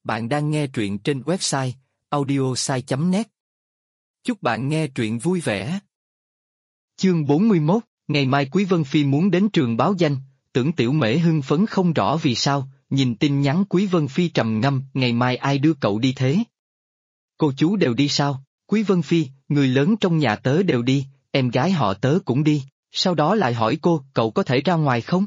Bạn đang nghe truyện trên website audiosai.net. Chúc bạn nghe truyện vui vẻ. Chương 41, ngày mai Quý Vân Phi muốn đến trường báo danh, Tưởng Tiểu Mễ hưng phấn không rõ vì sao, nhìn tin nhắn Quý Vân Phi trầm ngâm, ngày mai ai đưa cậu đi thế? Cô chú đều đi sao? Quý Vân Phi, người lớn trong nhà tớ đều đi, em gái họ tớ cũng đi, sau đó lại hỏi cô, cậu có thể ra ngoài không?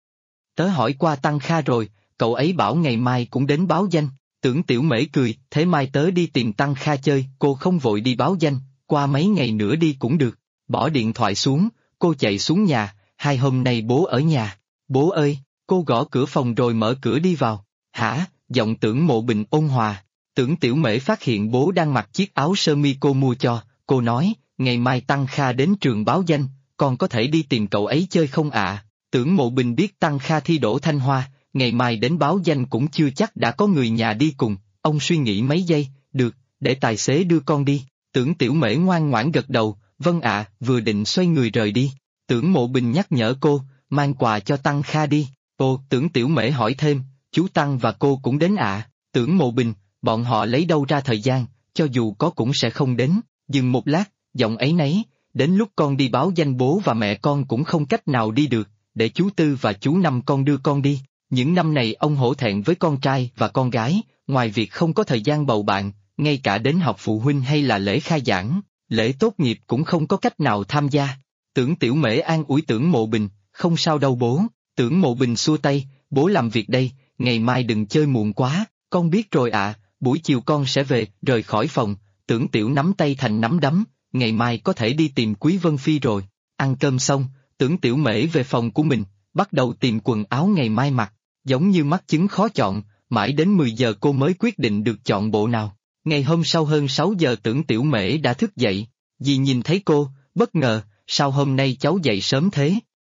Tớ hỏi qua Tăng Kha rồi, cậu ấy bảo ngày mai cũng đến báo danh. Tưởng Tiểu Mễ cười, thế mai tớ đi tìm Tăng Kha chơi, cô không vội đi báo danh, qua mấy ngày nữa đi cũng được. Bỏ điện thoại xuống, cô chạy xuống nhà, hai hôm nay bố ở nhà. Bố ơi, cô gõ cửa phòng rồi mở cửa đi vào. Hả, giọng Tưởng Mộ Bình ôn hòa. Tưởng Tiểu Mễ phát hiện bố đang mặc chiếc áo sơ mi cô mua cho, cô nói, ngày mai Tăng Kha đến trường báo danh, con có thể đi tìm cậu ấy chơi không ạ? Tưởng Mộ Bình biết Tăng Kha thi đỗ Thanh Hoa, ngày mai đến báo danh cũng chưa chắc đã có người nhà đi cùng, ông suy nghĩ mấy giây, được, để tài xế đưa con đi. Tưởng Tiểu Mễ ngoan ngoãn gật đầu, vâng ạ, vừa định xoay người rời đi. Tưởng Mộ Bình nhắc nhở cô, mang quà cho Tăng Kha đi. Tưởng Tiểu Mễ hỏi thêm, chú Tăng và cô cũng đến ạ? Tưởng Mộ Bình, bọn họ lấy đâu ra thời gian, cho dù có cũng sẽ không đến. Dừng một lát, giọng ấy nấy, đến lúc con đi báo danh bố và mẹ con cũng không cách nào đi được, để chú Tư và chú Năm con đưa con đi. Những năm này ông hổ thẹn với con trai và con gái, ngoài việc không có thời gian bầu bạn, ngay cả đến họp phụ huynh hay là lễ khai giảng, lễ tốt nghiệp cũng không có cách nào tham gia. Tưởng Tiểu Mễ an ủi Tưởng Mộ Bình, không sao đâu bố. Tưởng Mộ Bình xua tay, bố làm việc đây, ngày mai đừng chơi muộn quá, con biết rồi ạ, buổi chiều con sẽ về. Rời khỏi phòng, Tưởng Tiểu nắm tay thành nắm đấm, ngày mai có thể đi tìm Quý Vân Phi rồi. Ăn cơm xong, Tưởng Tiểu Mễ về phòng của mình, bắt đầu tìm quần áo ngày mai mặc. Giống như mắc chứng khó chọn, mãi đến 10 giờ cô mới quyết định được chọn bộ nào. Ngày hôm sau hơn 6 giờ Tưởng Tiểu Mễ đã thức dậy, dì nhìn thấy cô, bất ngờ, sao hôm nay cháu dậy sớm thế?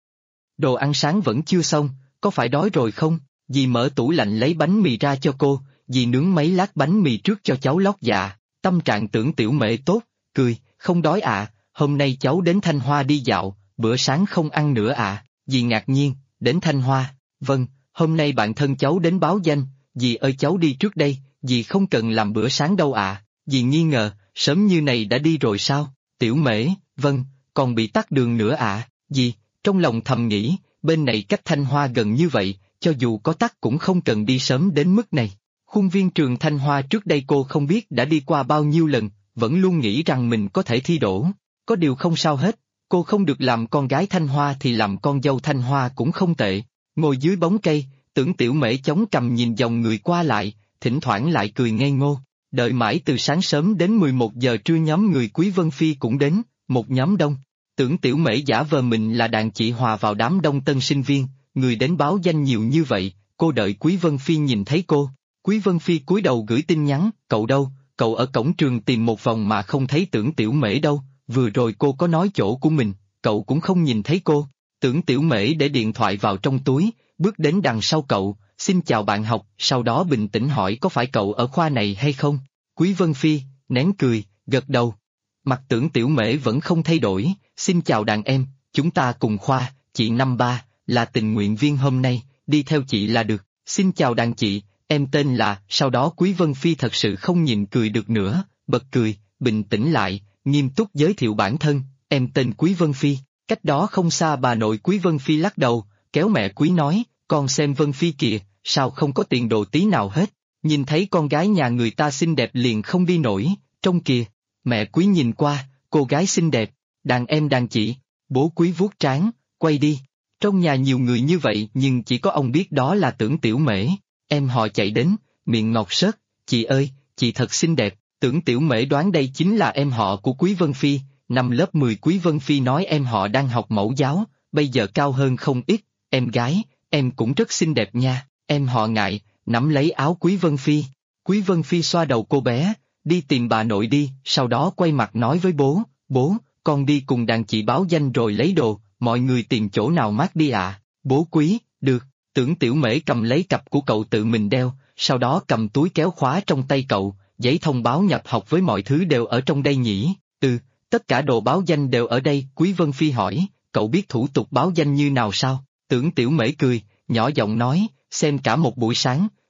Đồ ăn sáng vẫn chưa xong, có phải đói rồi không? Dì mở tủ lạnh lấy bánh mì ra cho cô, dì nướng mấy lát bánh mì trước cho cháu lót dạ. Tâm trạng Tưởng Tiểu Mễ tốt, cười, không đói ạ, hôm nay cháu đến Thanh Hoa đi dạo, bữa sáng không ăn nữa ạ. Dì ngạc nhiên, đến Thanh Hoa, vâng. Hôm nay bạn thân cháu đến báo danh, dì ơi cháu đi trước đây, dì không cần làm bữa sáng đâu ạ. Dì nghi ngờ, sớm như này đã đi rồi sao? Tiểu Mễ, vâng, còn bị tắc đường nữa ạ. Dì, trong lòng thầm nghĩ, bên này cách Thanh Hoa gần như vậy, cho dù có tắc cũng không cần đi sớm đến mức này. Khuôn viên trường Thanh Hoa trước đây cô không biết đã đi qua bao nhiêu lần, vẫn luôn nghĩ rằng mình có thể thi đỗ. Có điều không sao hết, cô không được làm con gái Thanh Hoa thì làm con dâu Thanh Hoa cũng không tệ. Ngồi dưới bóng cây, Tưởng Tiểu Mễ chống cằm nhìn dòng người qua lại, thỉnh thoảng lại cười ngây ngô. Đợi mãi từ sáng sớm đến 11 giờ trưa nhóm người Quý Vân Phi cũng đến, một nhóm đông. Tưởng Tiểu Mễ giả vờ mình là đàn chị hòa vào đám đông tân sinh viên, người đến báo danh nhiều như vậy, cô đợi Quý Vân Phi nhìn thấy cô. Quý Vân Phi cúi đầu gửi tin nhắn, cậu đâu, cậu ở cổng trường tìm một vòng mà không thấy Tưởng Tiểu Mễ đâu, vừa rồi cô có nói chỗ của mình, cậu cũng không nhìn thấy cô. Tưởng Tiểu Mễ để điện thoại vào trong túi, bước đến đằng sau cậu, xin chào bạn học, sau đó bình tĩnh hỏi có phải cậu ở khoa này hay không? Quý Vân Phi, nén cười, gật đầu. Mặt Tưởng Tiểu Mễ vẫn không thay đổi, xin chào đàn em, chúng ta cùng khoa, chị năm ba, là tình nguyện viên hôm nay, đi theo chị là được, xin chào đàn chị, em tên là, sau đó Quý Vân Phi thật sự không nhìn cười được nữa, bật cười, bình tĩnh lại, nghiêm túc giới thiệu bản thân, em tên Quý Vân Phi. Cách đó không xa bà nội Quý Vân Phi lắc đầu, kéo mẹ Quý nói, con xem Vân Phi kìa, sao không có tiền đồ tí nào hết, nhìn thấy con gái nhà người ta xinh đẹp liền không đi nổi, trông kìa, mẹ Quý nhìn qua, cô gái xinh đẹp, đàn em đàn chị, bố Quý vuốt trán, quay đi, trong nhà nhiều người như vậy nhưng chỉ có ông biết đó là Tưởng Tiểu Mễ, em họ chạy đến, miệng ngọt sớt, chị ơi, chị thật xinh đẹp, Tưởng Tiểu Mễ đoán đây chính là em họ của Quý Vân Phi. Năm lớp 10 Quý Vân Phi nói em họ đang học mẫu giáo, bây giờ cao hơn không ít, em gái, em cũng rất xinh đẹp nha, em họ ngại, nắm lấy áo Quý Vân Phi. Quý Vân Phi xoa đầu cô bé, đi tìm bà nội đi, sau đó quay mặt nói với bố, con đi cùng đàn chị báo danh rồi lấy đồ, mọi người tìm chỗ nào mát đi ạ. Bố Quý, được, Tưởng Tiểu Mễ cầm lấy cặp của cậu tự mình đeo, sau đó cầm túi kéo khóa trong tay cậu, giấy thông báo nhập học với mọi thứ đều ở trong đây nhỉ, tất cả đồ báo danh đều ở đây. Quý Vân Phi hỏi, cậu biết thủ tục báo danh như nào sao? Tưởng Tiểu Mễ cười, nhỏ giọng nói, xem cả một buổi sáng,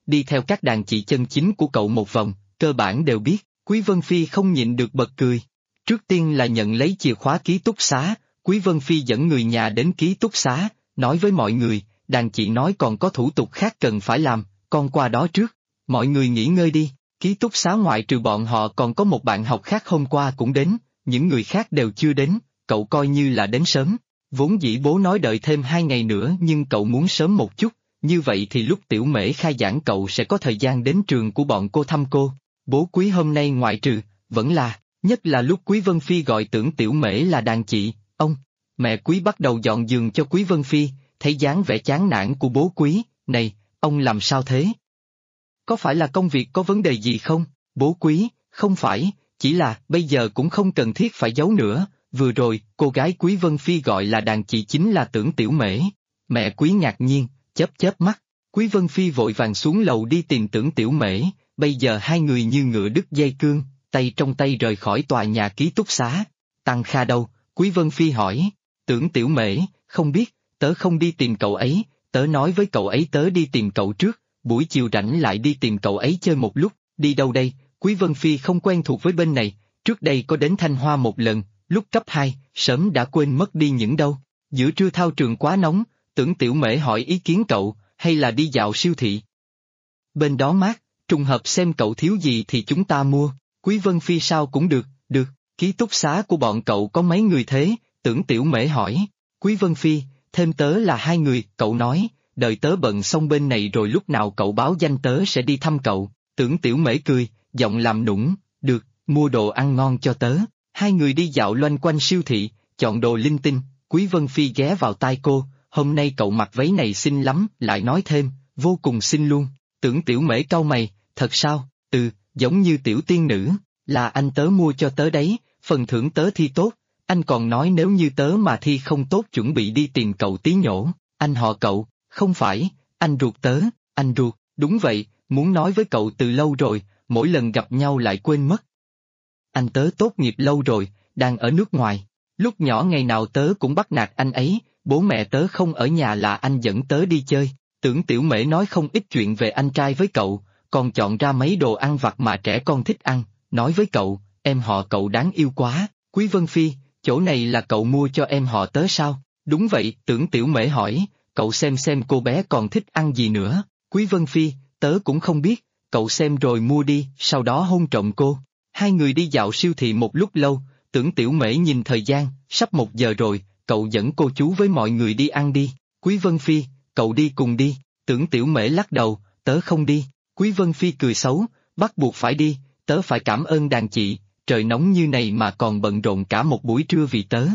đi theo các đàn chị chân chính của cậu một vòng, cơ bản đều biết. Quý Vân Phi không nhịn được bật cười. Trước tiên là nhận lấy chìa khóa ký túc xá, Quý Vân Phi dẫn người nhà đến ký túc xá, nói với mọi người, đàn chị nói còn có thủ tục khác cần phải làm, con qua đó trước, mọi người nghỉ ngơi đi. Ký túc xá ngoại trừ bọn họ còn có một bạn học khác hôm qua cũng đến, những người khác đều chưa đến, cậu coi như là đến sớm. Vốn dĩ bố nói đợi thêm 2 ngày nữa nhưng cậu muốn sớm một chút, như vậy thì lúc Tiểu Mễ khai giảng cậu sẽ có thời gian đến trường của bọn cô thăm cô. Bố Quý hôm nay ngoại trừ, vẫn là, nhất là lúc Quý Vân Phi gọi tưởng Tiểu Mễ là đàn chị, mẹ Quý bắt đầu dọn giường cho Quý Vân Phi, thấy dáng vẻ chán nản của bố Quý, này, ông làm sao thế? Có phải là công việc có vấn đề gì không? Bố Quý, không phải, chỉ là bây giờ cũng không cần thiết phải giấu nữa, vừa rồi, cô gái Quý Vân Phi gọi là đàn chị chính là tưởng Tiểu Mễ. Mẹ Quý ngạc nhiên, chớp mắt, Quý Vân Phi vội vàng xuống lầu đi tìm tưởng Tiểu Mễ, bây giờ hai người như ngựa đứt dây cương, tay trong tay rời khỏi tòa nhà ký túc xá. Tăng Kha đâu? Quý Vân Phi hỏi. Tưởng Tiểu Mễ, không biết, tớ không đi tìm cậu ấy, tớ nói với cậu ấy tớ đi tìm cậu trước, buổi chiều rảnh lại đi tìm cậu ấy chơi một lúc. Đi đâu đây? Quý Vân Phi không quen thuộc với bên này, trước đây có đến Thanh Hoa một lần, lúc cấp 2, sớm đã quên mất đi những đâu. Giữa trưa thao trường quá nóng, tưởng Tiểu Mễ hỏi ý kiến cậu, hay là đi dạo siêu thị? Bên đó mát, trùng hợp xem cậu thiếu gì thì chúng ta mua. Quý Vân Phi sao cũng được, ký túc xá của bọn cậu có mấy người thế? Tưởng Tiểu Mễ hỏi. Quý Vân Phi, thêm tớ là 2 người, cậu nói, đợi tớ bận xong bên này rồi lúc nào cậu báo danh tớ sẽ đi thăm cậu. Tưởng Tiểu Mễ cười, giọng làm nũng, được, mua đồ ăn ngon cho tớ. 2 người đi dạo loanh quanh siêu thị, chọn đồ linh tinh. Quý Vân Phi ghé vào tai cô, hôm nay cậu mặc váy này xinh lắm, lại nói thêm, vô cùng xinh luôn. Tưởng Tiểu Mễ cau mày, thật sao? Giống như tiểu tiên nữ, là anh tớ mua cho tớ đấy, phần thưởng tớ thi tốt, anh còn nói nếu như tớ mà thi không tốt chuẩn bị đi tìm cậu tí nhổ. Anh họ cậu, không phải, anh ruột tớ, anh ruột, đúng vậy, muốn nói với cậu từ lâu rồi, mỗi lần gặp nhau lại quên mất. Anh tớ tốt nghiệp lâu rồi, đang ở nước ngoài, lúc nhỏ ngày nào tớ cũng bắt nạt anh ấy, bố mẹ tớ không ở nhà là anh dẫn tớ đi chơi. Tưởng Tiểu Mễ nói không ít chuyện về anh trai với cậu, còn chọn ra mấy đồ ăn vặt mà trẻ con thích ăn, nói với cậu, em họ cậu đáng yêu quá. Quý Vân Phi, chỗ này là cậu mua cho em họ tớ sao? Đúng vậy, Tưởng Tiểu Mễ hỏi, cậu xem cô bé còn thích ăn gì nữa. Quý Vân Phi, tớ cũng không biết, cậu xem rồi mua đi, sau đó hôn trộm cô. 2 người đi dạo siêu thị một lúc lâu, Tưởng Tiểu Mễ nhìn thời gian, sắp 1 giờ rồi, cậu dẫn cô chú với mọi người đi ăn đi. Quý Vân Phi, cậu đi cùng đi. Tưởng Tiểu Mễ lắc đầu, tớ không đi. Quý Vân Phi cười xấu, bắt buộc phải đi, tớ phải cảm ơn đàn chị, trời nóng như này mà còn bận rộn cả một buổi trưa vì tớ.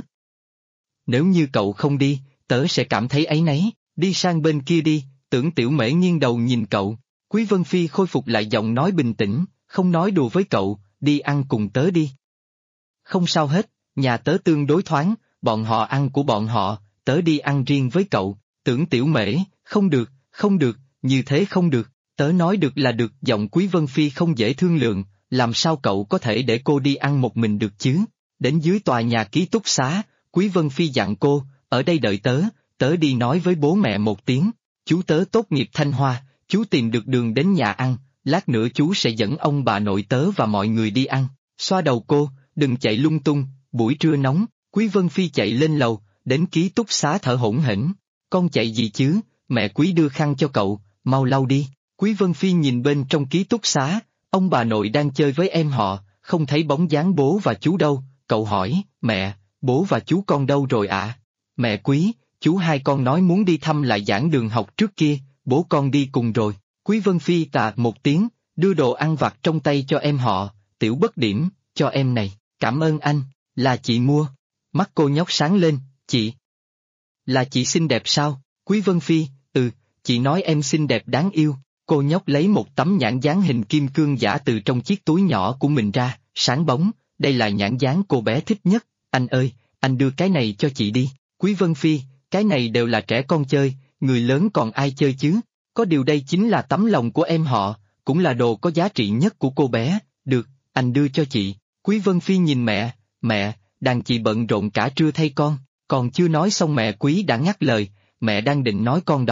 Nếu như cậu không đi, tớ sẽ cảm thấy áy náy, đi sang bên kia đi. Tưởng Tiểu Mễ nghiêng đầu nhìn cậu. Quý Vân Phi khôi phục lại giọng nói bình tĩnh, không nói đùa với cậu, đi ăn cùng tớ đi. Không sao hết, nhà tớ tương đối thoáng, bọn họ ăn của bọn họ, tớ đi ăn riêng với cậu. Tưởng Tiểu Mễ, không được, như thế không được, tớ nói được là được. Giọng Quý Vân Phi không dễ thương lượng, làm sao cậu có thể để cô đi ăn một mình được chứ? Đến dưới tòa nhà ký túc xá, Quý Vân Phi dặn cô, ở đây đợi tớ đi nói với bố mẹ một tiếng, chú tớ tốt nghiệp Thanh Hoa, chú tìm được đường đến nhà ăn, lát nữa chú sẽ dẫn ông bà nội tớ và mọi người đi ăn. Xoa đầu cô, đừng chạy lung tung, buổi trưa nóng. Quý Vân Phi chạy lên lầu, đến ký túc xá thở hổn hển. Con chạy gì chứ, mẹ Quý đưa khăn cho cậu, mau lau đi. Quý Vân Phi nhìn bên trong ký túc xá, ông bà nội đang chơi với em họ, không thấy bóng dáng bố và chú đâu. Cậu hỏi, mẹ, bố và chú con đâu rồi ạ? Mẹ Quý, chú hai con nói muốn đi thăm lại giảng đường học trước kia, bố con đi cùng rồi. Quý Vân Phi tạ một tiếng, đưa đồ ăn vặt trong tay cho em họ, Tiểu Bất Điểm, cho em này, cảm ơn anh, là chị mua. Mắt cô nhóc sáng lên, chị. Là chị xinh đẹp sao? Quý Vân Phi, chị nói em xinh đẹp đáng yêu. Cô nhóc lấy một tấm nhãn dán hình kim cương giả từ trong chiếc túi nhỏ của mình ra, sáng bóng, đây là nhãn dán cô bé thích nhất. Anh ơi, anh đưa cái này cho chị đi. Quý Vân Phi, cái này đều là trẻ con chơi, người lớn còn ai chơi chứ? Có điều đây chính là tấm lòng của em họ, cũng là đồ có giá trị nhất của cô bé. Được, anh đưa cho chị. Quý Vân Phi nhìn mẹ, đàn chị bận rộn cả trưa thay con, còn chưa nói xong mẹ Quý đã ngắt lời, mẹ đang định nói con đó,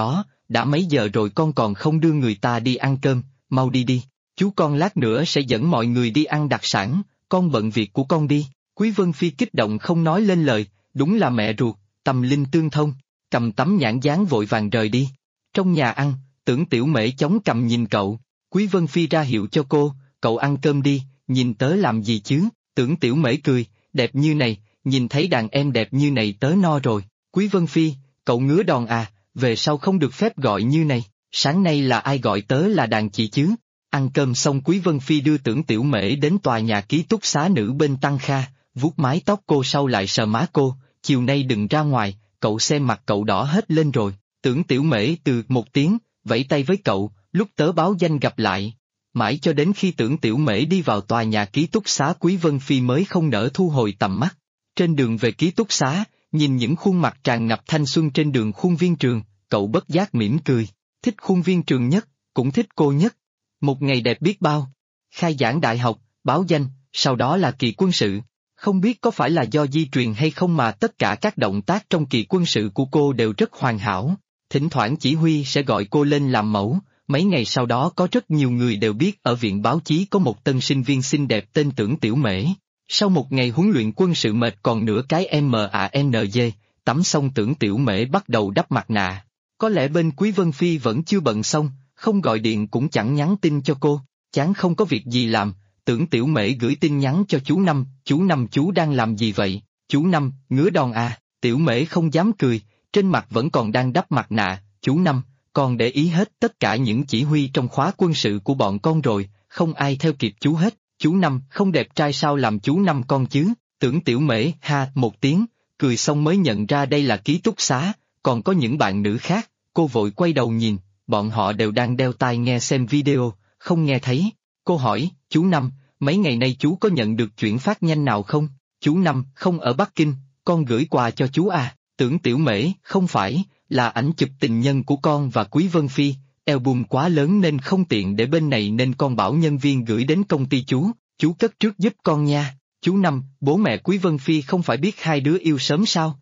đã mấy giờ rồi con còn không đưa người ta đi ăn cơm, mau đi đi, chú con lát nữa sẽ dẫn mọi người đi ăn đặc sản, con bận việc của con đi. Quý Vân Phi kích động không nói lên lời, đúng là mẹ ruột, tâm linh tương thông, cầm tấm nhãn dán vội vàng rời đi. Trong nhà ăn, Tưởng Tiểu Mễ chống cằm nhìn cậu, Quý Vân Phi ra hiệu cho cô, cậu ăn cơm đi, nhìn tớ làm gì chứ, Tưởng Tiểu Mễ cười, đẹp như này, nhìn thấy đàn em đẹp như này tớ no rồi, Quý Vân Phi, cậu ngứa đòn à, về sau không được phép gọi như này, sáng nay là ai gọi tớ là đàn chị chứ? Ăn cơm xong Quý Vân Phi đưa Tưởng Tiểu Mễ đến tòa nhà ký túc xá nữ bên Tăng Kha, vuốt mái tóc cô sau lại sờ má cô, chiều nay đừng ra ngoài, cậu xem mặt cậu đỏ hết lên rồi, Tưởng Tiểu Mễ từ một tiếng, vẫy tay với cậu, lúc tớ báo danh gặp lại. Mãi cho đến khi Tưởng Tiểu Mễ đi vào tòa nhà ký túc xá Quý Vân Phi mới không nỡ thu hồi tầm mắt. Trên đường về ký túc xá, nhìn những khuôn mặt tràn ngập thanh xuân trên đường khuôn viên trường, cậu bất giác mỉm cười, thích khuôn viên trường nhất, cũng thích cô nhất. Một ngày đẹp biết bao. Khai giảng đại học, báo danh, sau đó là kỳ quân sự. Không biết có phải là do di truyền hay không mà tất cả các động tác trong kỳ quân sự của cô đều rất hoàn hảo. Thỉnh thoảng chỉ huy sẽ gọi cô lên làm mẫu, mấy ngày sau đó có rất nhiều người đều biết ở viện báo chí có một tân sinh viên xinh đẹp tên Tưởng Tiểu Mễ. Sau một ngày huấn luyện quân sự mệt còn nửa cái MANZ, tắm xong Tưởng Tiểu Mễ bắt đầu đắp mặt nạ. Có lẽ bên Quý Vân Phi vẫn chưa bận xong, không gọi điện cũng chẳng nhắn tin cho cô, chán không có việc gì làm, Tưởng Tiểu Mễ gửi tin nhắn cho chú Năm chú đang làm gì vậy, chú Năm, ngứa đòn à, Tiểu Mễ không dám cười, trên mặt vẫn còn đang đắp mặt nạ, chú Năm, con để ý hết tất cả những chỉ huy trong khóa quân sự của bọn con rồi, không ai theo kịp chú hết, chú Năm không đẹp trai sao làm chú Năm con chứ, Tưởng Tiểu Mễ ha một tiếng, cười xong mới nhận ra đây là ký túc xá, còn có những bạn nữ khác, cô vội quay đầu nhìn, bọn họ đều đang đeo tai nghe xem video, không nghe thấy, cô hỏi, chú Năm, mấy ngày nay chú có nhận được chuyển phát nhanh nào không, chú Năm không ở Bắc Kinh, con gửi quà cho chú à, Tưởng Tiểu Mễ, không phải, là ảnh chụp tình nhân của con và Quý Vân Phi, album quá lớn nên không tiện để bên này nên con bảo nhân viên gửi đến công ty chú cất trước giúp con nha, chú Năm, bố mẹ Quý Vân Phi không phải biết hai đứa yêu sớm sao?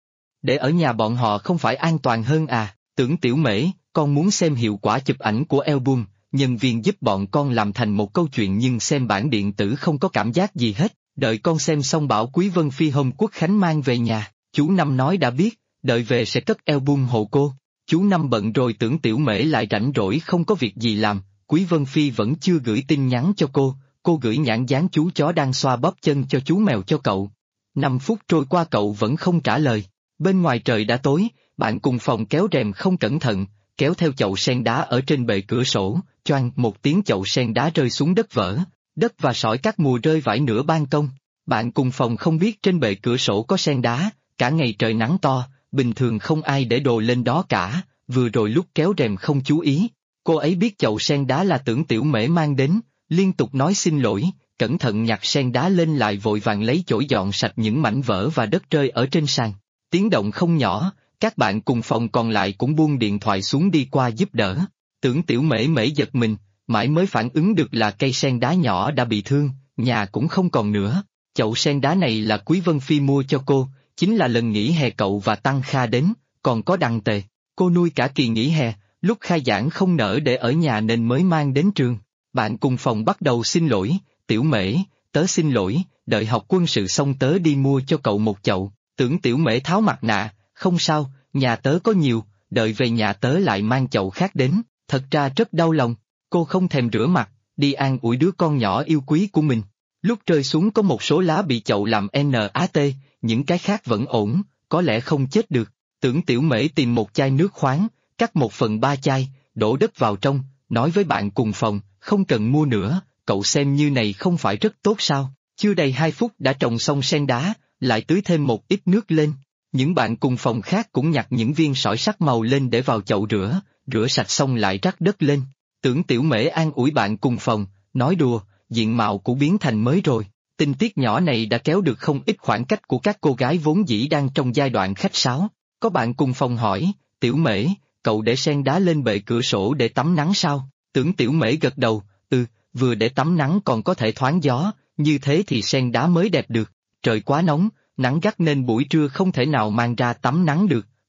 Để ở nhà bọn họ không phải an toàn hơn à, Tưởng Tiểu Mễ, con muốn xem hiệu quả chụp ảnh của album, nhân viên giúp bọn con làm thành một câu chuyện nhưng xem bản điện tử không có cảm giác gì hết, đợi con xem xong bảo Quý Vân Phi hôm Quốc Khánh mang về nhà, chú Năm nói đã biết, đợi về sẽ cất album hộ cô, chú Năm bận rồi Tưởng Tiểu Mễ lại rảnh rỗi không có việc gì làm, Quý Vân Phi vẫn chưa gửi tin nhắn cho cô gửi nhãn dán chú chó đang xoa bóp chân cho chú mèo cho cậu. 5 phút trôi qua cậu vẫn không trả lời, bên ngoài trời đã tối, bạn cùng phòng kéo rèm không cẩn thận, kéo theo chậu sen đá ở trên bệ cửa sổ, choang một tiếng chậu sen đá rơi xuống đất vỡ, đất và sỏi các mùa rơi vãi nửa ban công. Bạn cùng phòng không biết trên bệ cửa sổ có sen đá, cả ngày trời nắng to, bình thường không ai để đồ lên đó cả, vừa rồi lúc kéo rèm không chú ý. Cô ấy biết chậu sen đá là Tưởng Tiểu Mễ mang đến, liên tục nói xin lỗi, cẩn thận nhặt sen đá lên lại vội vàng lấy chổi dọn sạch những mảnh vỡ và đất rơi ở trên sàn. Tiếng động không nhỏ, các bạn cùng phòng còn lại cũng buông điện thoại xuống đi qua giúp đỡ. Tưởng Tiểu Mễ mễ giật mình, mãi mới phản ứng được là cây sen đá nhỏ đã bị thương, nhà cũng không còn nữa. Chậu sen đá này là Quý Vân Phi mua cho cô, chính là lần nghỉ hè cậu và Tăng Kha đến, còn có Đăng Tề. Cô nuôi cả kỳ nghỉ hè, lúc khai giảng không nỡ để ở nhà nên mới mang đến trường. Bạn cùng phòng bắt đầu xin lỗi, Tiểu Mễ, tớ xin lỗi, đợi học quân sự xong tớ đi mua cho cậu một chậu. Tưởng Tiểu Mễ tháo mặt nạ, không sao, nhà tớ có nhiều, đợi về nhà tớ lại mang chậu khác đến, thật ra rất đau lòng, cô không thèm rửa mặt, đi an ủi đứa con nhỏ yêu quý của mình. Lúc rơi xuống có một số lá bị chậu làm nát, những cái khác vẫn ổn, có lẽ không chết được. Tưởng Tiểu Mễ tìm một chai nước khoáng, cắt 1/3 chai, đổ đất vào trong, nói với bạn cùng phòng, không cần mua nữa, cậu xem như này không phải rất tốt sao, chưa đầy 2 phút đã trồng xong sen đá, lại tưới thêm một ít nước lên. Những bạn cùng phòng khác cũng nhặt những viên sỏi sắc màu lên để vào chậu rửa sạch xong lại rắc đất lên. Tưởng Tiểu Mễ an ủi bạn cùng phòng, nói đùa, diện mạo của biến thành mới rồi. Tình tiết nhỏ này đã kéo được không ít khoảng cách của các cô gái vốn dĩ đang trong giai đoạn khách sáo. Có bạn cùng phòng hỏi, Tiểu Mễ, cậu để sen đá lên bệ cửa sổ để tắm nắng sao? Tưởng Tiểu Mễ gật đầu, vừa để tắm nắng còn có thể thoáng gió, như thế thì sen đá mới đẹp được. Trời quá nóng, nắng gắt nên buổi trưa không thể nào mang ra tắm nắng được,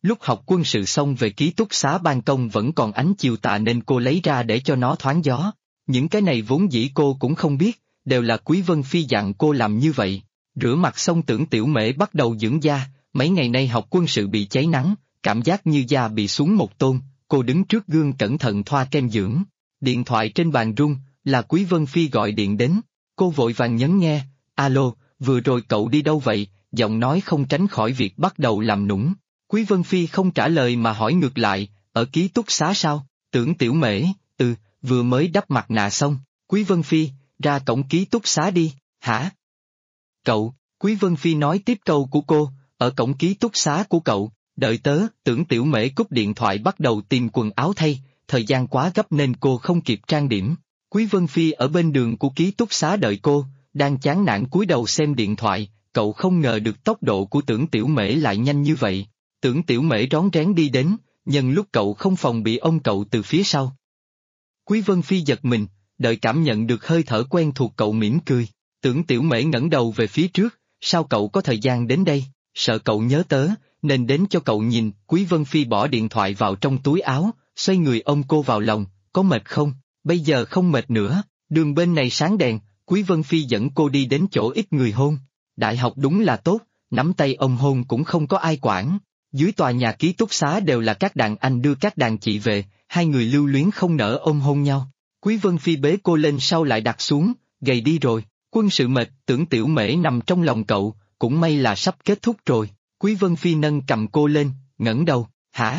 Lúc học quân sự xong về ký túc xá ban công vẫn còn ánh chiều tà nên cô lấy ra để cho nó thoáng gió. Những cái này vốn dĩ cô cũng không biết, đều là Quý Vân Phi dặn cô làm như vậy. Rửa mặt xong Tưởng Tiểu Mễ bắt đầu dưỡng da, mấy ngày nay học quân sự bị cháy nắng, cảm giác như da bị xuống một tôn, cô đứng trước gương cẩn thận thoa kem dưỡng. Điện thoại trên bàn rung, là Quý Vân Phi gọi điện đến. Cô vội vàng nhấn nghe, alo, vừa rồi cậu đi đâu vậy? Giọng nói không tránh khỏi việc bắt đầu làm nũng. Quý Vân Phi không trả lời mà hỏi ngược lại, ở ký túc xá sao? Tưởng Tiểu Mễ, vừa mới đắp mặt nạ xong. Quý Vân Phi, ra cổng ký túc xá đi, hả? Cậu, Quý Vân Phi nói tiếp câu của cô, ở cổng ký túc xá của cậu, đợi tớ. Tưởng Tiểu Mễ cúp điện thoại bắt đầu tìm quần áo thay, thời gian quá gấp nên cô không kịp trang điểm. Quý Vân Phi ở bên đường của ký túc xá đợi cô, đang chán nản cúi đầu xem điện thoại, cậu không ngờ được tốc độ của Tưởng Tiểu Mễ lại nhanh như vậy. Tưởng Tiểu Mễ rón rén đi đến, nhân lúc cậu không phòng bị ôm cậu từ phía sau. Quý Vân Phi giật mình, đợi cảm nhận được hơi thở quen thuộc cậu mỉm cười. Tưởng Tiểu Mễ ngẩng đầu về phía trước, sao cậu có thời gian đến đây, sợ cậu nhớ tớ, nên đến cho cậu nhìn. Quý Vân Phi bỏ điện thoại vào trong túi áo, xoay người ôm cô vào lòng, có mệt không? Bây giờ không mệt nữa, đường bên này sáng đèn. Quý Vân Phi dẫn cô đi đến chỗ ít người hôn. Đại học đúng là tốt, nắm tay ôm hôn cũng không có ai quản. Dưới tòa nhà ký túc xá đều là các đàn anh đưa các đàn chị về, hai người lưu luyến không nỡ ôm hôn nhau. Quý Vân Phi bế cô lên sau lại đặt xuống, gầy đi rồi, quân sự mệt. Tưởng Tiểu Mễ nằm trong lòng cậu, cũng may là sắp kết thúc rồi. Quý Vân Phi nâng cầm cô lên, ngẩng đầu, hả?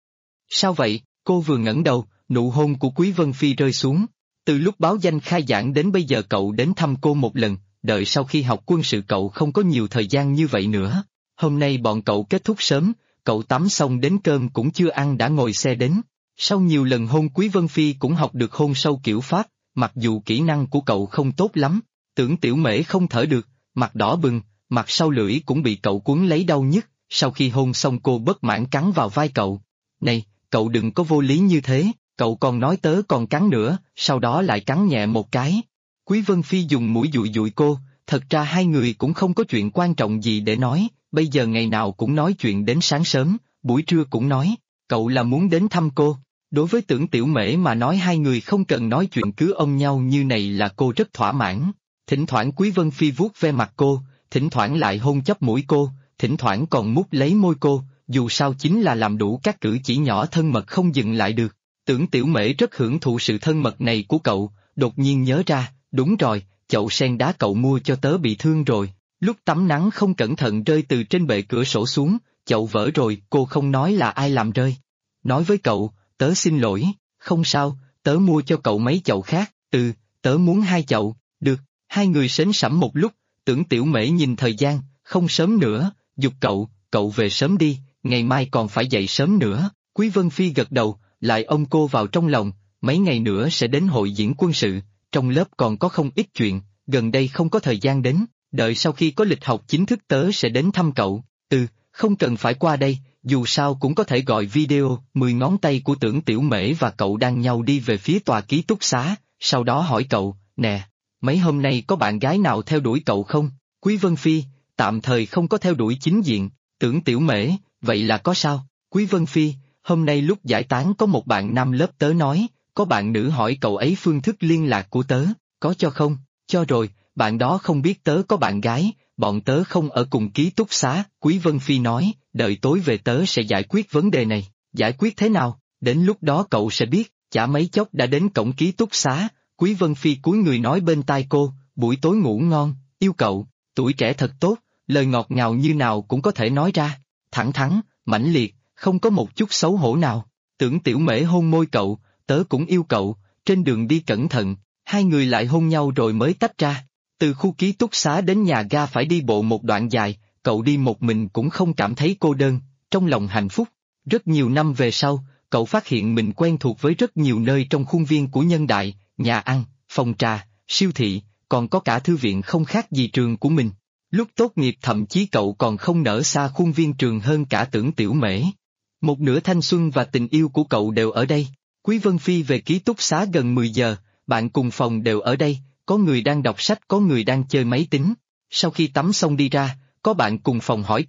Sao vậy? Cô vừa ngẩng đầu, nụ hôn của Quý Vân Phi rơi xuống. Từ lúc báo danh khai giảng đến bây giờ cậu đến thăm cô một lần, đợi sau khi học quân sự cậu không có nhiều thời gian như vậy nữa. Hôm nay bọn cậu kết thúc sớm, cậu tắm xong đến cơm cũng chưa ăn đã ngồi xe đến. Sau nhiều lần hôn Quý Vân Phi cũng học được hôn sâu kiểu Pháp, mặc dù kỹ năng của cậu không tốt lắm. Tưởng Tiểu Mễ không thở được, mặt đỏ bừng, mặt sau lưỡi cũng bị cậu cuốn lấy đau nhức. Sau khi hôn xong cô bất mãn cắn vào vai cậu. Này, cậu đừng có vô lý như thế, cậu còn nói tớ còn cắn nữa, sau đó lại cắn nhẹ một cái. Quý Vân Phi dùng mũi dụi dụi cô, thật ra hai người cũng không có chuyện quan trọng gì để nói, bây giờ ngày nào cũng nói chuyện đến sáng sớm, buổi trưa cũng nói, cậu là muốn đến thăm cô. Đối với Tưởng Tiểu Mễ mà nói hai người không cần nói chuyện cứ ôm nhau như này là cô rất thỏa mãn. Thỉnh thoảng Quý Vân Phi vuốt ve mặt cô, thỉnh thoảng lại hôn chóp mũi cô, thỉnh thoảng còn mút lấy môi cô, dù sao chính là làm đủ các cử chỉ nhỏ thân mật không dừng lại được. Tưởng Tiểu Mễ rất hưởng thụ sự thân mật này của cậu, đột nhiên nhớ ra, đúng rồi, chậu sen đá cậu mua cho tớ bị thương rồi, lúc tắm nắng không cẩn thận rơi từ trên bệ cửa sổ xuống, chậu vỡ rồi. Cô không nói là ai làm rơi. Nói với cậu, tớ xin lỗi, không sao, tớ mua cho cậu mấy chậu khác. Tớ muốn 2 chậu, được. Hai người sến sẩm một lúc, Tưởng Tiểu Mễ nhìn thời gian, không sớm nữa, giục cậu về sớm đi, ngày mai còn phải dậy sớm nữa. Quý Vân Phi gật đầu, lại ôm cô vào trong lòng, mấy ngày nữa sẽ đến hội diễn quân sự, trong lớp còn có không ít chuyện, gần đây không có thời gian đến, đợi sau khi có lịch học chính thức tớ sẽ đến thăm cậu. Không cần phải qua đây, dù sao cũng có thể gọi video. 10 ngón tay của Tưởng Tiểu Mễ và cậu đang nhau đi về phía tòa ký túc xá, sau đó hỏi cậu, nè, mấy hôm nay có bạn gái nào theo đuổi cậu không? Quý Vân Phi, tạm thời không có theo đuổi chính diện. Tưởng Tiểu Mễ, vậy là có sao? Quý Vân Phi, hôm nay lúc giải tán có một bạn nam lớp tớ nói, có bạn nữ hỏi cậu ấy phương thức liên lạc của tớ, có cho không? Cho rồi, bạn đó không biết tớ có bạn gái, bọn tớ không ở cùng ký túc xá. Quý Vân Phi nói, đợi tối về tớ sẽ giải quyết vấn đề này. Giải quyết thế nào? Đến lúc đó cậu sẽ biết. Chả mấy chốc đã đến cổng ký túc xá, Quý Vân Phi cúi người nói bên tai cô, buổi tối ngủ ngon, yêu cậu, tuổi trẻ thật tốt, lời ngọt ngào như nào cũng có thể nói ra, thẳng thắn, mãnh liệt, không có một chút xấu hổ nào. Tưởng Tiểu Mễ hôn môi cậu, tớ cũng yêu cậu, trên đường đi cẩn thận. Hai người lại hôn nhau rồi mới tách ra. Từ khu ký túc xá đến nhà ga phải đi bộ một đoạn dài, cậu đi một mình cũng không cảm thấy cô đơn, trong lòng hạnh phúc. Rất nhiều năm về sau, cậu phát hiện mình quen thuộc với rất nhiều nơi trong khuôn viên của Nhân Đại, nhà ăn, phòng trà, siêu thị, còn có cả thư viện không khác gì trường của mình. Lúc tốt nghiệp thậm chí cậu còn không nỡ xa khuôn viên trường hơn cả Tưởng Tiểu Mễ. Một nửa thanh xuân và tình yêu của cậu đều ở đây. Quý Vân Phi về ký túc xá gần 10 giờ, bạn cùng phòng đều ở đây, có người đang đọc sách có người đang chơi máy tính. Sau khi tắm xong đi ra, có bạn cùng phòng hỏi cậu,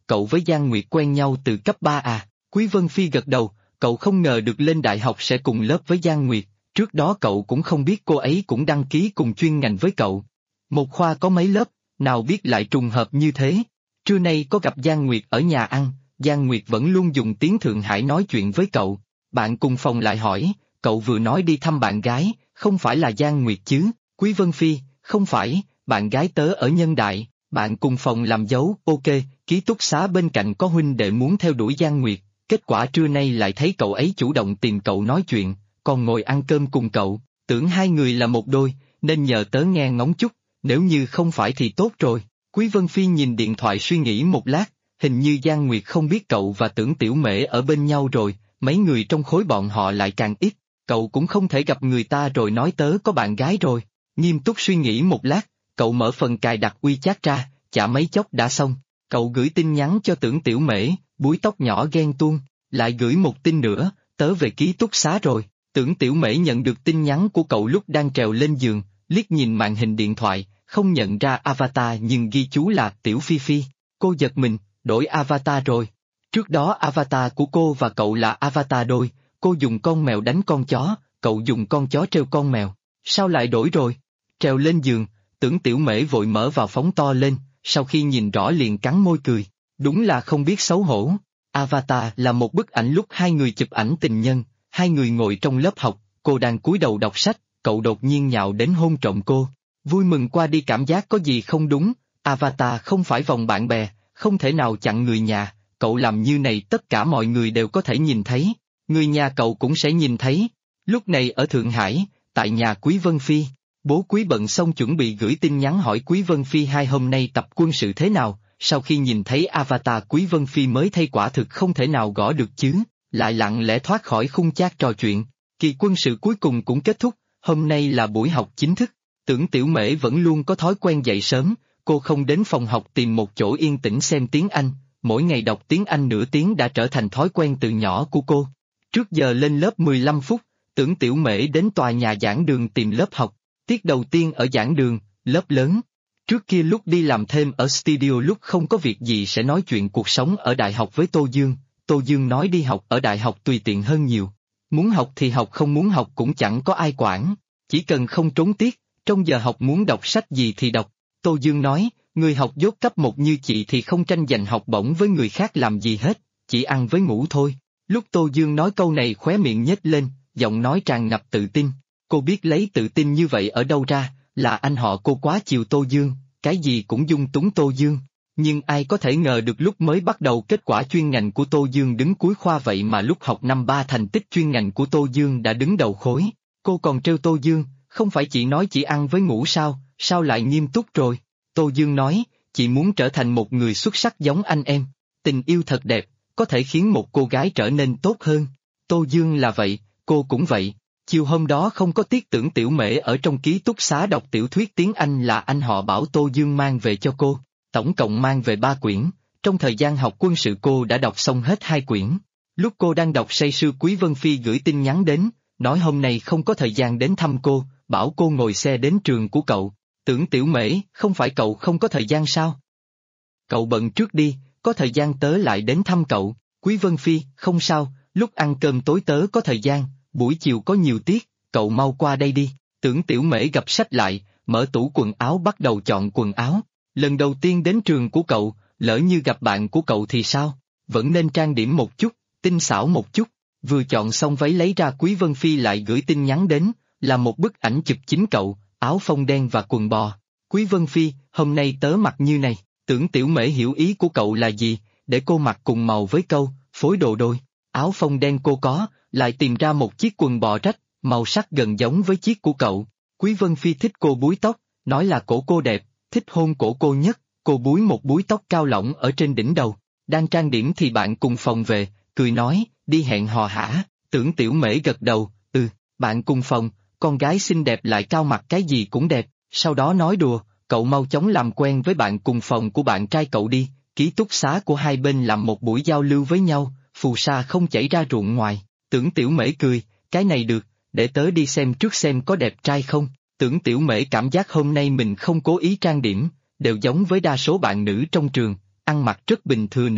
cậu với Giang Nguyệt quen nhau từ cấp 3 à? Quý Vân Phi gật đầu, cậu không ngờ được lên đại học sẽ cùng lớp với Giang Nguyệt, trước đó cậu cũng không biết cô ấy cũng đăng ký cùng chuyên ngành với cậu. Một khoa có mấy lớp, nào biết lại trùng hợp như thế. Trưa nay có gặp Giang Nguyệt ở nhà ăn, Giang Nguyệt vẫn luôn dùng tiếng Thượng Hải nói chuyện với cậu. Bạn cùng phòng lại hỏi, cậu vừa nói đi thăm bạn gái, không phải là Giang Nguyệt chứ? Quý Vân Phi, không phải, bạn gái tớ ở Nhân Đại. Bạn cùng phòng làm dấu, ok, ký túc xá bên cạnh có huynh đệ muốn theo đuổi Giang Nguyệt, kết quả trưa nay lại thấy cậu ấy chủ động tìm cậu nói chuyện, còn ngồi ăn cơm cùng cậu, tưởng hai người là một đôi, nên nhờ tớ nghe ngóng chút, nếu như không phải thì tốt rồi. Quý Vân Phi nhìn điện thoại suy nghĩ một lát, hình như Giang Nguyệt không biết cậu và Tưởng Tiểu Mễ ở bên nhau rồi, mấy người trong khối bọn họ lại càng ít, cậu cũng không thể gặp người ta rồi nói tớ có bạn gái rồi. Nghiêm túc suy nghĩ một lát, cậu mở phần cài đặt WeChat ra, chả mấy chốc đã xong. Cậu gửi tin nhắn cho Tưởng Tiểu Mễ, búi tóc nhỏ ghen tuông, lại gửi một tin nữa, tớ về ký túc xá rồi. Tưởng Tiểu Mễ nhận được tin nhắn của cậu lúc đang trèo lên giường, liếc nhìn màn hình điện thoại, không nhận ra avatar nhưng ghi chú là Tiểu Phi Phi. Cô giật mình, đổi avatar rồi. Trước đó avatar của cô và cậu là avatar đôi, cô dùng con mèo đánh con chó, cậu dùng con chó treo con mèo. Sao lại đổi rồi? Trèo lên giường, Tưởng Tiểu Mễ vội mở vào phóng to lên, sau khi nhìn rõ liền cắn môi cười. Đúng là không biết xấu hổ. Avatar là một bức ảnh lúc hai người chụp ảnh tình nhân, hai người ngồi trong lớp học, cô đang cúi đầu đọc sách, cậu đột nhiên nhào đến hôn trộm cô. Vui mừng qua đi cảm giác có gì không đúng, Avatar không phải vòng bạn bè, không thể nào chặn người nhà, cậu làm như này tất cả mọi người đều có thể nhìn thấy, người nhà cậu cũng sẽ nhìn thấy. Lúc này ở Thượng Hải, tại nhà Quý Vân Phi, bố Quý bận xong chuẩn bị gửi tin nhắn hỏi Quý Vân Phi hai hôm nay tập quân sự thế nào, sau khi nhìn thấy avatar Quý Vân Phi mới thấy quả thực không thể nào gõ được chứ, lại lặng lẽ thoát khỏi khung chat trò chuyện. Kỳ quân sự cuối cùng cũng kết thúc, hôm nay là buổi học chính thức. Tưởng Tiểu Mễ vẫn luôn có thói quen dậy sớm, cô không đến phòng học tìm một chỗ yên tĩnh xem tiếng Anh, mỗi ngày đọc tiếng Anh nửa tiếng đã trở thành thói quen từ nhỏ của cô. Trước giờ lên lớp 15 phút, Tưởng Tiểu Mễ đến tòa nhà giảng đường tìm lớp học, tiết đầu tiên ở giảng đường, lớp lớn. Trước kia lúc đi làm thêm ở studio lúc không có việc gì sẽ nói chuyện cuộc sống ở đại học với Tô Dương nói đi học ở đại học tùy tiện hơn nhiều. Muốn học thì học không muốn học cũng chẳng có ai quản, chỉ cần không trốn tiết, trong giờ học muốn đọc sách gì thì đọc. Tô Dương nói, người học dốt cấp 1 như chị thì không tranh giành học bổng với người khác làm gì hết, chỉ ăn với ngủ thôi. Lúc Tô Dương nói câu này khóe miệng nhếch lên, giọng nói tràn ngập tự tin. Cô biết lấy tự tin như vậy ở đâu ra, là anh họ cô quá chiều Tô Dương, cái gì cũng dung túng Tô Dương. Nhưng ai có thể ngờ được lúc mới bắt đầu kết quả chuyên ngành của Tô Dương đứng cuối khoa vậy mà lúc học năm 3 thành tích chuyên ngành của Tô Dương đã đứng đầu khối. Cô còn trêu Tô Dương, không phải chị nói chỉ ăn với ngủ sao lại nghiêm túc rồi? Tô Dương nói, chị muốn trở thành một người xuất sắc giống anh em. Tình yêu thật đẹp, có thể khiến một cô gái trở nên tốt hơn. Tô Dương là vậy, cô cũng vậy. Chiều hôm đó không có tiết Tưởng Tiểu Mễ ở trong ký túc xá đọc tiểu thuyết tiếng Anh là anh họ bảo Tô Dương mang về cho cô. Tổng cộng mang về 3 quyển, trong thời gian học quân sự cô đã đọc xong hết 2 quyển. Lúc cô đang đọc say sưa Quý Vân Phi gửi tin nhắn đến, nói hôm nay không có thời gian đến thăm cô, bảo cô ngồi xe đến trường của cậu. Tưởng Tiểu Mễ, không phải cậu không có thời gian sao? Cậu bận trước đi, có thời gian tớ lại đến thăm cậu. Quý Vân Phi, không sao, lúc ăn cơm tối tớ có thời gian, buổi chiều có nhiều tiết, cậu mau qua đây đi. Tưởng Tiểu Mễ gập sách lại, mở tủ quần áo bắt đầu chọn quần áo. Lần đầu tiên đến trường của cậu, lỡ như gặp bạn của cậu thì sao? Vẫn nên trang điểm một chút, tinh xảo một chút. Vừa chọn xong váy lấy ra Quý Vân Phi lại gửi tin nhắn đến, là một bức ảnh chụp chính cậu, áo phông đen và quần bò. Quý Vân Phi, hôm nay tớ mặc như này. Tưởng Tiểu Mễ hiểu ý của cậu là gì, để cô mặc cùng màu với câu, phối đồ đôi. Áo phông đen cô có, lại tìm ra một chiếc quần bò rách, màu sắc gần giống với chiếc của cậu. Quý Vân Phi thích cô búi tóc, nói là cổ cô đẹp, thích hôn cổ cô nhất, cô búi một búi tóc cao lỏng ở trên đỉnh đầu. Đang trang điểm thì bạn cùng phòng về, cười nói, đi hẹn hò hả? Tưởng Tiểu Mễ gật đầu, bạn cùng phòng, con gái xinh đẹp lại cao mặt cái gì cũng đẹp, sau đó nói đùa, cậu mau chóng làm quen với bạn cùng phòng của bạn trai cậu đi, ký túc xá của hai bên làm một buổi giao lưu với nhau, phù sa không chảy ra ruộng ngoài. Tưởng Tiểu Mễ cười, cái này được, để tớ đi xem trước xem có đẹp trai không. Tưởng Tiểu Mễ cảm giác hôm nay mình không cố ý trang điểm, đều giống với đa số bạn nữ trong trường, ăn mặc rất bình thường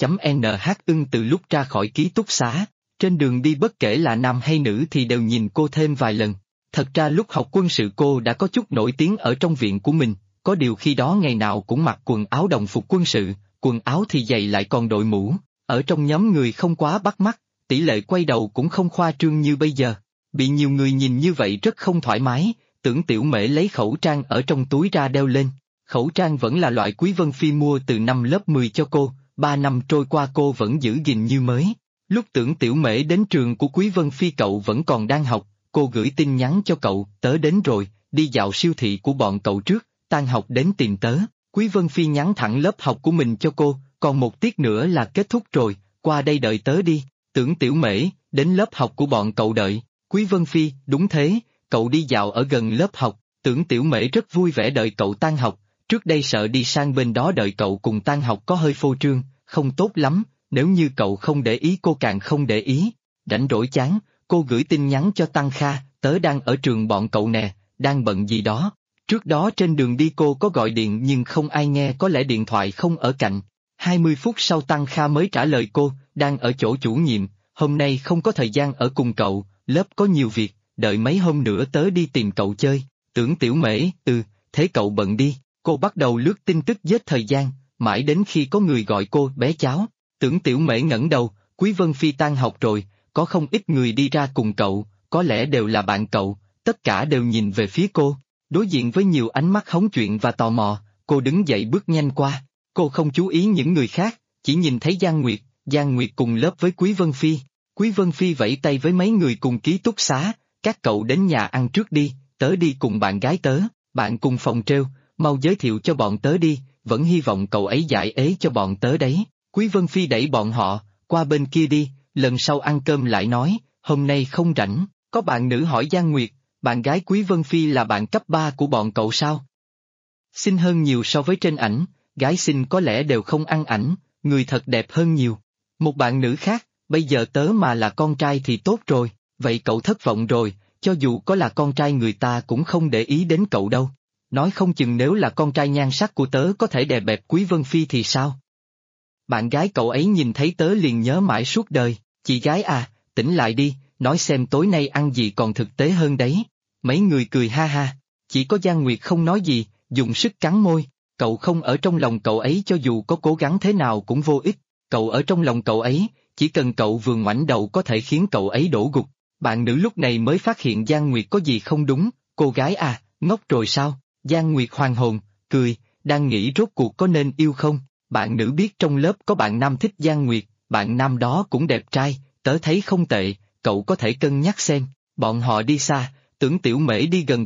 NG.NH ưng từ lúc ra khỏi ký túc xá, trên đường đi bất kể là nam hay nữ thì đều nhìn cô thêm vài lần. Thật ra lúc học quân sự cô đã có chút nổi tiếng ở trong viện của mình, có điều khi đó ngày nào cũng mặc quần áo đồng phục quân sự, quần áo thì dày lại còn đội mũ, ở trong nhóm người không quá bắt mắt, tỷ lệ quay đầu cũng không khoa trương như bây giờ. Bị nhiều người nhìn như vậy rất không thoải mái, Tưởng Tiểu Mễ lấy khẩu trang ở trong túi ra đeo lên. Khẩu trang vẫn là loại Quý Vân Phi mua từ năm lớp 10 cho cô, 3 năm trôi qua cô vẫn giữ gìn như mới. Lúc Tưởng Tiểu Mễ đến trường của Quý Vân Phi cậu vẫn còn đang học, cô gửi tin nhắn cho cậu, tớ đến rồi, đi dạo siêu thị của bọn cậu trước, tan học đến tìm tớ. Quý Vân Phi nhắn thẳng lớp học của mình cho cô, còn một tiết nữa là kết thúc rồi, qua đây đợi tớ đi. Tưởng Tiểu Mễ, đến lớp học của bọn cậu đợi. Quý Vân Phi, đúng thế, cậu đi dạo ở gần lớp học, Tưởng Tiểu Mễ rất vui vẻ đợi cậu tan học, trước đây sợ đi sang bên đó đợi cậu cùng tan học có hơi phô trương, không tốt lắm, nếu như cậu không để ý cô càng không để ý. Rảnh rỗi chán, cô gửi tin nhắn cho Tăng Kha, tớ đang ở trường bọn cậu nè, đang bận gì đó. Trước đó trên đường đi cô có gọi điện nhưng không ai nghe, có lẽ điện thoại không ở cạnh. 20 phút sau Tăng Kha mới trả lời cô, đang ở chỗ chủ nhiệm, hôm nay không có thời gian ở cùng cậu, lớp có nhiều việc, đợi mấy hôm nữa tớ đi tìm cậu chơi. Tưởng Tiểu Mễ, thế cậu bận đi. Cô bắt đầu lướt tin tức giết thời gian, mãi đến khi có người gọi cô bé cháu. Tưởng Tiểu Mễ ngẩng đầu, Quý Vân Phi tan học rồi, có không ít người đi ra cùng cậu, có lẽ đều là bạn cậu, tất cả đều nhìn về phía cô. Đối diện với nhiều ánh mắt hóng chuyện và tò mò, cô đứng dậy bước nhanh qua. Cô không chú ý những người khác, chỉ nhìn thấy Giang Nguyệt cùng lớp với Quý Vân Phi. Quý Vân Phi vẫy tay với mấy người cùng ký túc xá, các cậu đến nhà ăn trước đi, tớ đi cùng bạn gái tớ, bạn cùng phòng treo, mau giới thiệu cho bọn tớ đi, vẫn hy vọng cậu ấy giải ế cho bọn tớ đấy. Quý Vân Phi đẩy bọn họ, qua bên kia đi, lần sau ăn cơm lại nói, hôm nay không rảnh. Có bạn nữ hỏi Giang Nguyệt, bạn gái Quý Vân Phi là bạn cấp 3 của bọn cậu sao? Xinh hơn nhiều so với trên ảnh, gái xinh có lẽ đều không ăn ảnh, người thật đẹp hơn nhiều. Một bạn nữ khác, bây giờ tớ mà là con trai thì tốt rồi, vậy cậu thất vọng rồi, cho dù có là con trai người ta cũng không để ý đến cậu đâu. Nói không chừng nếu là con trai nhan sắc của tớ có thể đè bẹp Quý Vân Phi thì sao? Bạn gái cậu ấy nhìn thấy tớ liền nhớ mãi suốt đời, chị gái à, tỉnh lại đi, nói xem tối nay ăn gì còn thực tế hơn đấy. Mấy người cười ha ha, chỉ có Giang Nguyệt không nói gì, dùng sức cắn môi, cậu không ở trong lòng cậu ấy cho dù có cố gắng thế nào cũng vô ích, cậu ở trong lòng cậu ấy, chỉ cần cậu vừa ngoảnh đầu có thể khiến cậu ấy đổ gục. Bạn nữ lúc này mới phát hiện Giang Nguyệt có gì không đúng, cô gái à, ngốc rồi sao? Giang Nguyệt hoàn hồn, cười, đang nghĩ rốt cuộc có nên yêu không? Bạn nữ biết trong lớp có bạn nam thích Giang Nguyệt, bạn nam đó cũng đẹp trai, tớ thấy không tệ, cậu có thể cân nhắc xem. Bọn họ đi xa, Tưởng Tiểu Mễ đi gần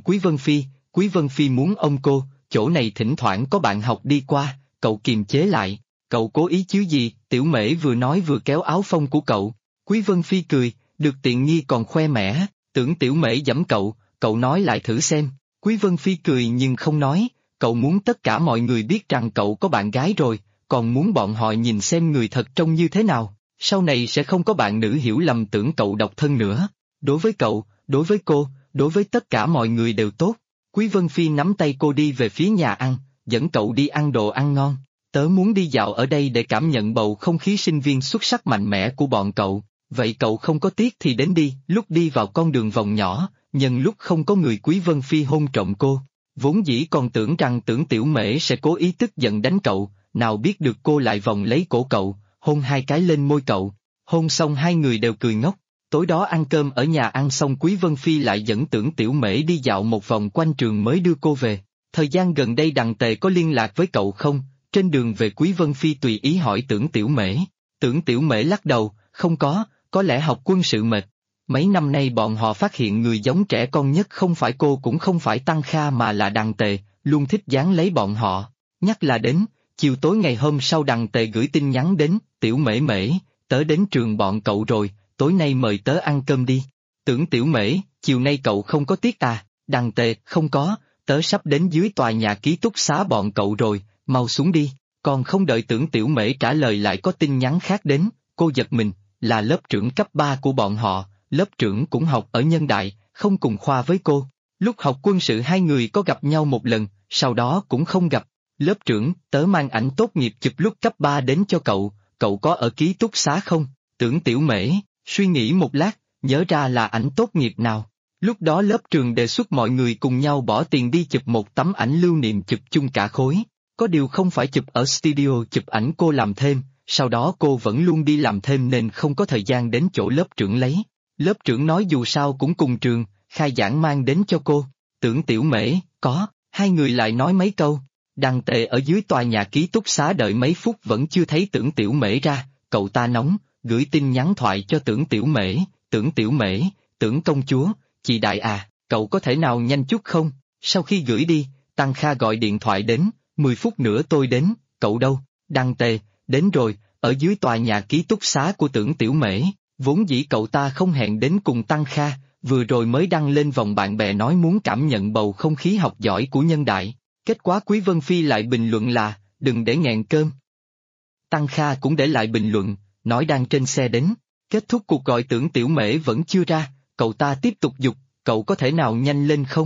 Quý Vân Phi muốn ôm cô, chỗ này thỉnh thoảng có bạn học đi qua, cậu kiềm chế lại, cậu cố ý chứ gì? Tiểu Mễ vừa nói vừa kéo áo phông của cậu. Quý Vân Phi cười, được tiện nghi còn khoe mẽ, Tưởng Tiểu Mễ giẫm cậu nói lại thử xem. Quý Vân Phi cười nhưng không nói, cậu muốn tất cả mọi người biết rằng cậu có bạn gái rồi, còn muốn bọn họ nhìn xem người thật trông như thế nào, sau này sẽ không có bạn nữ hiểu lầm tưởng cậu độc thân nữa. Đối với cậu, đối với cô, đối với tất cả mọi người đều tốt. Quý Vân Phi nắm tay cô đi về phía nhà ăn, dẫn cậu đi ăn đồ ăn ngon. Tớ muốn đi dạo ở đây để cảm nhận bầu không khí sinh viên xuất sắc mạnh mẽ của bọn cậu, vậy cậu không có tiếc thì đến đi. Lúc đi vào con đường vòng nhỏ, nhân lúc không có người Quý Vân Phi hôn trộm cô, vốn dĩ còn tưởng rằng Tưởng Tiểu Mễ sẽ cố ý tức giận đánh cậu, nào biết được cô lại vòng lấy cổ cậu, hôn 2 cái lên môi cậu, hôn xong hai người đều cười ngốc. Tối đó ăn cơm ở nhà ăn xong Quý Vân Phi lại dẫn Tưởng Tiểu Mễ đi dạo một vòng quanh trường mới đưa cô về. Thời gian gần đây Đằng Tề có liên lạc với cậu không? Trên đường về Quý Vân Phi tùy ý hỏi Tưởng Tiểu Mễ. Tưởng Tiểu Mễ lắc đầu, không có lẽ học quân sự mệt. Mấy năm nay bọn họ phát hiện người giống trẻ con nhất không phải cô cũng không phải Tăng Kha mà là Đằng Tề, luôn thích dán lấy bọn họ. Nhắc là đến, chiều tối ngày hôm sau Đằng Tề gửi tin nhắn đến, Tiểu Mễ Mễ, tớ đến trường bọn cậu rồi, tối nay mời tớ ăn cơm đi. Tưởng Tiểu Mễ, chiều nay cậu không có tiết à? Đằng Tề, không có, tớ sắp đến dưới tòa nhà ký túc xá bọn cậu rồi, mau xuống đi. Còn không đợi Tưởng Tiểu Mễ trả lời lại có tin nhắn khác đến, cô giật mình, là lớp trưởng cấp 3 của bọn họ, lớp trưởng cũng học ở Nhân Đại, không cùng khoa với cô. Lúc học quân sự hai người có gặp nhau một lần, sau đó cũng không gặp. Lớp trưởng, tớ mang ảnh tốt nghiệp chụp lúc cấp 3 đến cho cậu có ở ký túc xá không? Tưởng Tiểu Mễ, suy nghĩ một lát, nhớ ra là ảnh tốt nghiệp nào. Lúc đó lớp trường đề xuất mọi người cùng nhau bỏ tiền đi chụp một tấm ảnh lưu niệm chụp chung cả khối. Có điều không phải chụp ở studio chụp ảnh cô làm thêm, sau đó cô vẫn luôn đi làm thêm nên không có thời gian đến chỗ lớp trưởng lấy. Lớp trưởng nói dù sao cũng cùng trường, khai giảng mang đến cho cô. Tưởng Tiểu Mễ, có, hai người lại nói mấy câu. Đăng Tề ở dưới tòa nhà ký túc xá đợi mấy phút vẫn chưa thấy Tưởng Tiểu Mễ ra, cậu ta nóng, gửi tin nhắn thoại cho Tưởng Tiểu Mễ, Tưởng Tiểu Mễ, Tưởng công chúa, chị Đại à, cậu có thể nào nhanh chút không? Sau khi gửi đi, Tăng Kha gọi điện thoại đến, 10 phút nữa tôi đến, cậu đâu? Đăng Tề, đến rồi, ở dưới tòa nhà ký túc xá của Tưởng Tiểu Mễ, vốn dĩ cậu ta không hẹn đến cùng Tăng Kha, vừa rồi mới đăng lên vòng bạn bè nói muốn cảm nhận bầu không khí học giỏi của nhân đại. Kết quả Quý Vân Phi lại bình luận là, đừng để nghẹn cơm. Tăng Kha cũng để lại bình luận, nói đang trên xe đến. Kết thúc cuộc gọi Tưởng Tiểu Mễ vẫn chưa ra, cậu ta tiếp tục giục, cậu có thể nào nhanh lên không?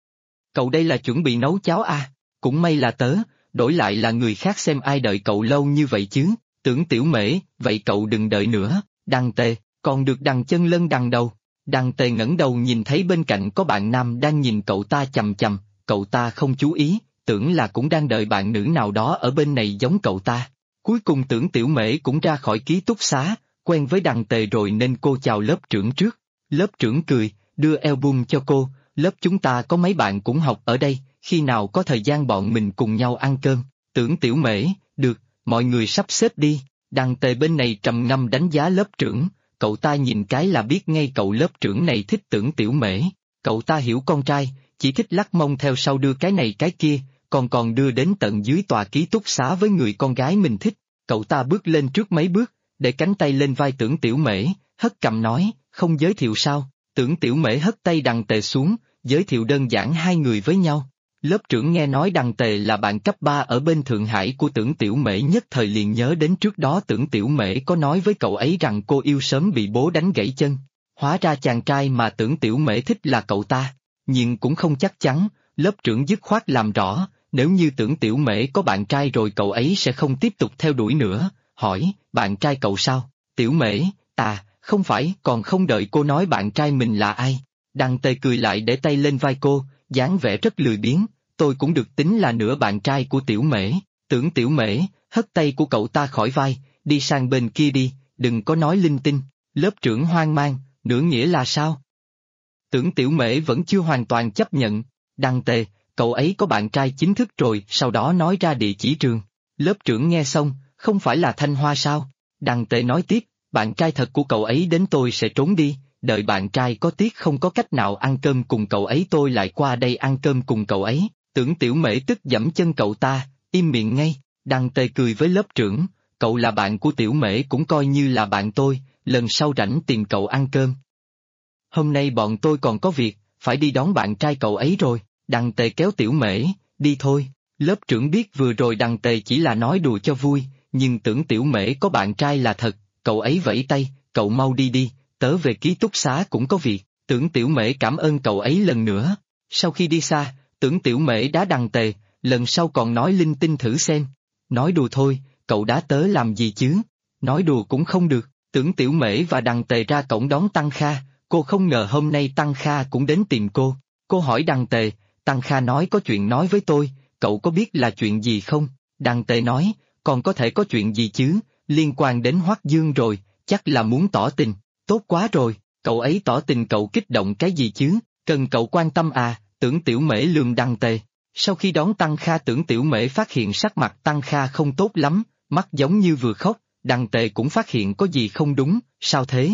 Cậu đây là chuẩn bị nấu cháo à? Cũng may là tớ, đổi lại là người khác xem ai đợi cậu lâu như vậy chứ. Tưởng Tiểu Mễ, vậy cậu đừng đợi nữa. Đăng Tề, còn được đằng chân lân đằng đầu. Đăng Tề ngẩng đầu nhìn thấy bên cạnh có bạn nam đang nhìn cậu ta chằm chằm, cậu ta không chú ý, tưởng là cũng đang đợi bạn nữ nào đó ở bên này giống cậu ta. Cuối cùng Tưởng Tiểu Mễ cũng ra khỏi ký túc xá, quen với Đăng Tề rồi nên cô chào lớp trưởng trước. Lớp trưởng cười, đưa album cho cô, lớp chúng ta có mấy bạn cũng học ở đây, khi nào có thời gian bọn mình cùng nhau ăn cơm. Tưởng Tiểu Mễ, được, mọi người sắp xếp đi. Đăng Tề bên này trầm ngâm đánh giá lớp trưởng, cậu ta nhìn cái là biết ngay cậu lớp trưởng này thích Tưởng Tiểu Mễ. Cậu ta hiểu con trai, chỉ thích lắc mông theo sau đưa cái này cái kia, còn đưa đến tận dưới tòa ký túc xá với người con gái mình thích. Cậu ta bước lên trước mấy bước, để cánh tay lên vai Tưởng Tiểu Mễ, hất cằm nói, không giới thiệu sao? Tưởng Tiểu Mễ hất tay Đăng Tề xuống, giới thiệu đơn giản hai người với nhau. Lớp trưởng nghe nói Đăng Tề là bạn cấp 3 ở bên Thượng Hải của Tưởng Tiểu Mễ nhất thời liền nhớ đến trước đó Tưởng Tiểu Mễ có nói với cậu ấy rằng cô yêu sớm bị bố đánh gãy chân. Hóa ra chàng trai mà Tưởng Tiểu Mễ thích là cậu ta, nhưng cũng không chắc chắn, lớp trưởng dứt khoát làm rõ, nếu như Tưởng Tiểu Mễ có bạn trai rồi cậu ấy sẽ không tiếp tục theo đuổi nữa, hỏi, bạn trai cậu sao? Tiểu Mễ, à, không phải, còn không đợi cô nói bạn trai mình là ai. Đăng Tề cười lại để tay lên vai cô, dáng vẻ rất lười biếng, tôi cũng được tính là nửa bạn trai của Tiểu Mễ. Tưởng Tiểu Mễ, hất tay của cậu ta khỏi vai, đi sang bên kia đi, đừng có nói linh tinh. Lớp trưởng hoang mang, nửa nghĩa là sao? Tưởng Tiểu Mễ vẫn chưa hoàn toàn chấp nhận. Đăng Tề, cậu ấy có bạn trai chính thức rồi, sau đó nói ra địa chỉ trường. Lớp trưởng nghe xong, không phải là Thanh Hoa sao? Đăng Tề nói tiếp, bạn trai thật của cậu ấy đến tôi sẽ trốn đi, đợi bạn trai có tiếc không có cách nào ăn cơm cùng cậu ấy tôi lại qua đây ăn cơm cùng cậu ấy. Tưởng Tiểu Mễ tức giẫm chân cậu ta, im miệng ngay. Đăng Tề cười với lớp trưởng, cậu là bạn của Tiểu Mễ cũng coi như là bạn tôi, lần sau rảnh tìm cậu ăn cơm. Hôm nay bọn tôi còn có việc, phải đi đón bạn trai cậu ấy rồi. Đăng Tề kéo Tiểu Mễ, đi thôi. Lớp trưởng biết vừa rồi Đăng Tề chỉ là nói đùa cho vui, nhưng tưởng Tiểu Mễ có bạn trai là thật, cậu ấy vẫy tay, cậu mau đi đi, tớ về ký túc xá cũng có việc. Tưởng Tiểu Mễ cảm ơn cậu ấy lần nữa. Sau khi đi xa, Tưởng Tiểu Mễ đá Đăng Tề, lần sau còn nói linh tinh thử xem. Nói đùa thôi, cậu đá tớ làm gì chứ? Nói đùa cũng không được. Tưởng Tiểu Mễ và Đăng Tề ra cổng đón Tăng Kha, cô không ngờ hôm nay Tăng Kha cũng đến tìm cô. Cô hỏi Đăng Tề, Tăng Kha nói có chuyện nói với tôi, cậu có biết là chuyện gì không? Đăng Tề nói, còn có thể có chuyện gì chứ, liên quan đến Hoắc Dương rồi, chắc là muốn tỏ tình. Tốt quá rồi, cậu ấy tỏ tình cậu kích động cái gì chứ, cần cậu quan tâm à? Tưởng Tiểu Mễ lườm Đăng Tề. Sau khi đón Tăng Kha Tưởng Tiểu Mễ phát hiện sắc mặt Tăng Kha không tốt lắm, mắt giống như vừa khóc, Đăng Tề cũng phát hiện có gì không đúng, sao thế?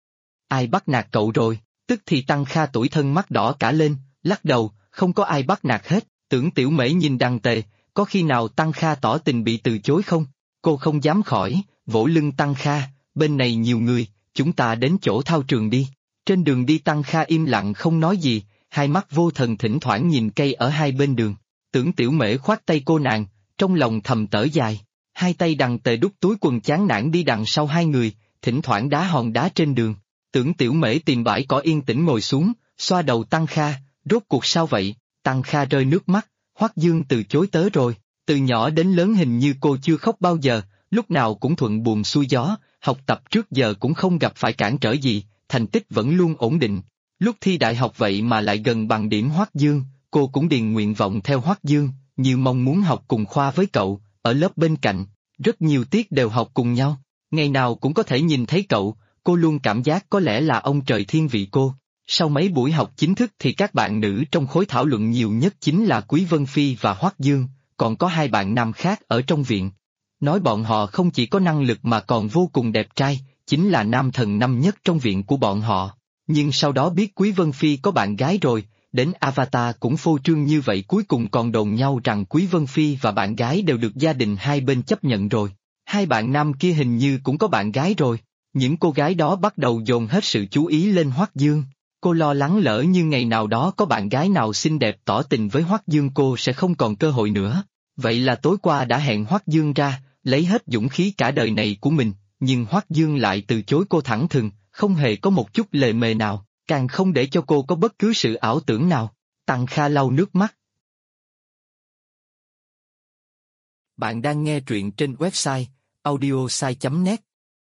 Ai bắt nạt cậu rồi? Tức thì Tăng Kha tủi thân mắt đỏ cả lên, lắc đầu, không có ai bắt nạt hết. Tưởng Tiểu Mễ nhìn Đăng Tề, có khi nào Tăng Kha tỏ tình bị từ chối không? Cô không dám khỏi, vỗ lưng Tăng Kha, bên này nhiều người, chúng ta đến chỗ thao trường đi. Trên đường đi Tăng Kha im lặng không nói gì, hai mắt vô thần thỉnh thoảng nhìn cây ở hai bên đường. Tưởng Tiểu Mễ khoát tay cô nàng, trong lòng thầm thở dài. Hai tay Đăng Tề đút túi quần chán nản đi đằng sau hai người, thỉnh thoảng đá hòn đá trên đường. Tưởng Tiểu Mễ tìm bãi cỏ yên tĩnh ngồi xuống, xoa đầu Tăng Kha, rốt cuộc sao vậy? Tăng Kha rơi nước mắt, Hoắc Dương từ chối tớ rồi. Từ nhỏ đến lớn hình như cô chưa khóc bao giờ, lúc nào cũng thuận buồm xuôi gió, học tập trước giờ cũng không gặp phải cản trở gì, thành tích vẫn luôn ổn định. Lúc thi đại học vậy mà lại gần bằng điểm Hoắc Dương, cô cũng điền nguyện vọng theo Hoắc Dương, như mong muốn học cùng khoa với cậu, ở lớp bên cạnh, rất nhiều tiết đều học cùng nhau, ngày nào cũng có thể nhìn thấy cậu, cô luôn cảm giác có lẽ là ông trời thiên vị cô. Sau mấy buổi học chính thức thì các bạn nữ trong khối thảo luận nhiều nhất chính là Quý Vân Phi và Hoắc Dương, còn có hai bạn nam khác ở trong viện. Nói bọn họ không chỉ có năng lực mà còn vô cùng đẹp trai, chính là nam thần năm nhất trong viện của bọn họ. Nhưng sau đó biết Quý Vân Phi có bạn gái rồi, đến Avatar cũng phô trương như vậy, cuối cùng còn đồn nhau rằng Quý Vân Phi và bạn gái đều được gia đình hai bên chấp nhận rồi. Hai bạn nam kia hình như cũng có bạn gái rồi. Những cô gái đó bắt đầu dồn hết sự chú ý lên Hoắc Dương. Cô lo lắng lỡ như ngày nào đó có bạn gái nào xinh đẹp tỏ tình với Hoắc Dương cô sẽ không còn cơ hội nữa. Vậy là tối qua đã hẹn Hoắc Dương ra, lấy hết dũng khí cả đời này của mình, nhưng Hoắc Dương lại từ chối cô thẳng thừng, không hề có một chút lề mề nào, càng không để cho cô có bất cứ sự ảo tưởng nào. Tăng Kha lau nước mắt. Bạn đang nghe truyện trên website audiosai.net.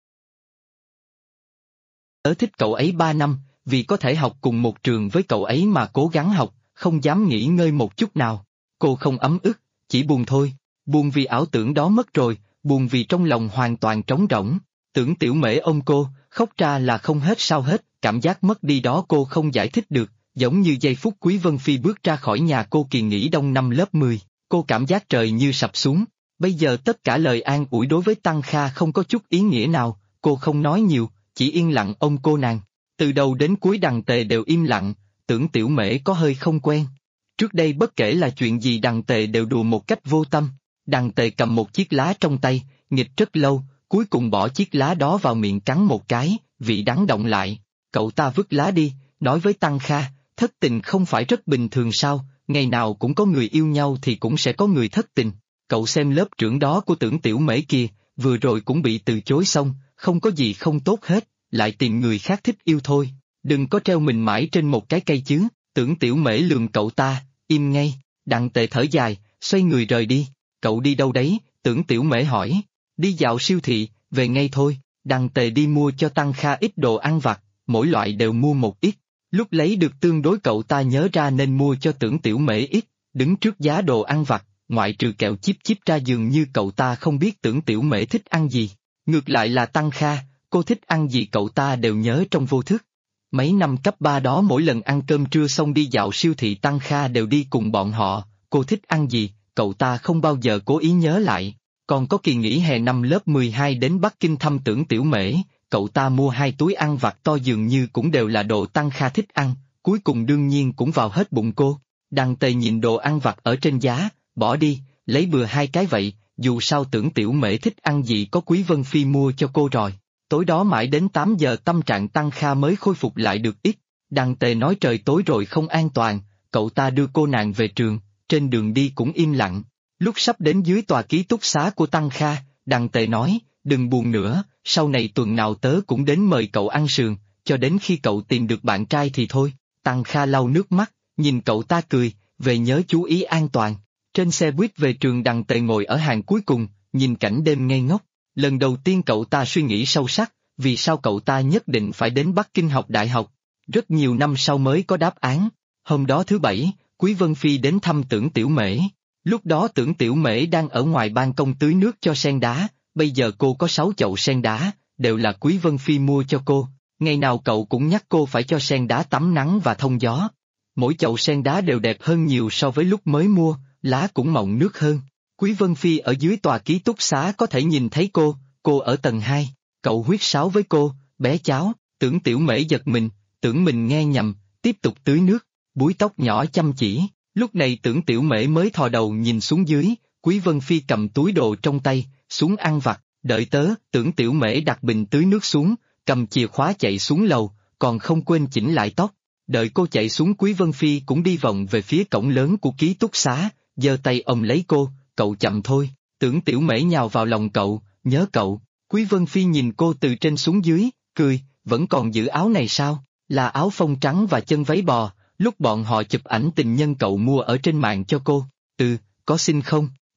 Tớ thích cậu ấy 3 năm, vì có thể học cùng một trường với cậu ấy mà cố gắng học, không dám nghỉ ngơi một chút nào. Cô không ấm ức, chỉ buồn thôi, buồn vì ảo tưởng đó mất rồi, buồn vì trong lòng hoàn toàn trống rỗng. Tưởng Tiểu Mễ ôm cô, khóc ra là không hết sao hết, cảm giác mất đi đó cô không giải thích được, giống như giây phút Quý Vân Phi bước ra khỏi nhà cô kỳ nghỉ đông năm lớp 10, cô cảm giác trời như sập xuống. Bây giờ tất cả lời an ủi đối với Tăng Kha không có chút ý nghĩa nào, cô không nói nhiều, chỉ yên lặng ôm cô nàng. Từ đầu đến cuối Đằng Tề đều im lặng, Tưởng Tiểu Mễ có hơi không quen. Trước đây bất kể là chuyện gì Đằng Tề đều đùa một cách vô tâm. Đằng Tề cầm một chiếc lá trong tay, nghịch rất lâu, cuối cùng bỏ chiếc lá đó vào miệng cắn một cái, vị đắng động lại. Cậu ta vứt lá đi, nói với Tăng Kha, thất tình không phải rất bình thường sao, ngày nào cũng có người yêu nhau thì cũng sẽ có người thất tình. Cậu xem lớp trưởng đó của Tưởng Tiểu Mễ kìa, vừa rồi cũng bị từ chối xong, không có gì không tốt hết, lại tìm người khác thích yêu thôi, đừng có treo mình mãi trên một cái cây chứ. Tưởng Tiểu Mễ lườm cậu ta, im ngay. Đặng Tề thở dài, xoay người rời đi. Cậu đi đâu đấy? Tưởng Tiểu Mễ hỏi. Đi dạo siêu thị, về ngay thôi. Đặng Tề đi mua cho Tăng Kha ít đồ ăn vặt, mỗi loại đều mua một ít. Lúc lấy được tương đối cậu ta nhớ ra nên mua cho Tưởng Tiểu Mễ ít, đứng trước giá đồ ăn vặt, ngoại trừ kẹo chíp chíp ra dường như cậu ta không biết Tưởng Tiểu Mễ thích ăn gì. Ngược lại là Tăng Kha, cô thích ăn gì cậu ta đều nhớ trong vô thức. Mấy năm cấp 3 đó mỗi lần ăn cơm trưa xong đi dạo siêu thị Tăng Kha đều đi cùng bọn họ, cô thích ăn gì, cậu ta không bao giờ cố ý nhớ lại. Còn có kỳ nghỉ hè năm lớp 12 đến Bắc Kinh thăm Tưởng Tiểu Mễ, cậu ta mua 2 túi ăn vặt to dường như cũng đều là đồ Tăng Kha thích ăn, cuối cùng đương nhiên cũng vào hết bụng cô. Đằng Tề nhìn đồ ăn vặt ở trên giá, bỏ đi, lấy bừa 2 cái vậy, dù sao Tưởng Tiểu Mễ thích ăn gì có Quý Vân Phi mua cho cô rồi. Tối đó mãi đến 8 giờ tâm trạng Tăng Kha mới khôi phục lại được ít. Đằng Tề nói trời tối rồi không an toàn, cậu ta đưa cô nàng về trường, trên đường đi cũng im lặng. Lúc sắp đến dưới tòa ký túc xá của Tăng Kha, Đằng Tề nói, đừng buồn nữa, sau này tuần nào tớ cũng đến mời cậu ăn sườn, cho đến khi cậu tìm được bạn trai thì thôi. Tăng Kha lau nước mắt, nhìn cậu ta cười, về nhớ chú ý an toàn. Trên xe buýt về trường Đằng Tề ngồi ở hàng cuối cùng, nhìn cảnh đêm ngây ngốc. Lần đầu tiên cậu ta suy nghĩ sâu sắc, vì sao cậu ta nhất định phải đến Bắc Kinh học đại học. Rất nhiều năm sau mới có đáp án. Hôm đó thứ Bảy, Quý Vân Phi đến thăm Tưởng Tiểu Mễ. Lúc đó Tưởng Tiểu Mễ đang ở ngoài ban công tưới nước cho sen đá, bây giờ cô có 6 chậu sen đá, đều là Quý Vân Phi mua cho cô. Ngày nào cậu cũng nhắc cô phải cho sen đá tắm nắng và thông gió. Mỗi chậu sen đá đều đẹp hơn nhiều so với lúc mới mua, lá cũng mọng nước hơn. Quý Vân Phi ở dưới tòa ký túc xá có thể nhìn thấy cô ở tầng 2, cậu huýt sáo với cô, bé cháu. Tưởng Tiểu Mễ giật mình, tưởng mình nghe nhầm, tiếp tục tưới nước, búi tóc nhỏ chăm chỉ. Lúc này Tưởng Tiểu Mễ mới thò đầu nhìn xuống dưới, Quý Vân Phi cầm túi đồ trong tay, xuống ăn vặt, đợi tớ. Tưởng Tiểu Mễ đặt bình tưới nước xuống, cầm chìa khóa chạy xuống lầu, còn không quên chỉnh lại tóc. Đợi cô chạy xuống Quý Vân Phi cũng đi vòng về phía cổng lớn của ký túc xá, giơ tay ôm lấy cô, cậu chậm thôi. Tưởng Tiểu Mễ nhào vào lòng cậu, nhớ cậu. Quý Vân Phi nhìn cô từ trên xuống dưới, cười, vẫn còn giữ áo này sao? Là áo phông trắng và chân váy bò, lúc bọn họ chụp ảnh tình nhân cậu mua ở trên mạng cho cô. Có xin không?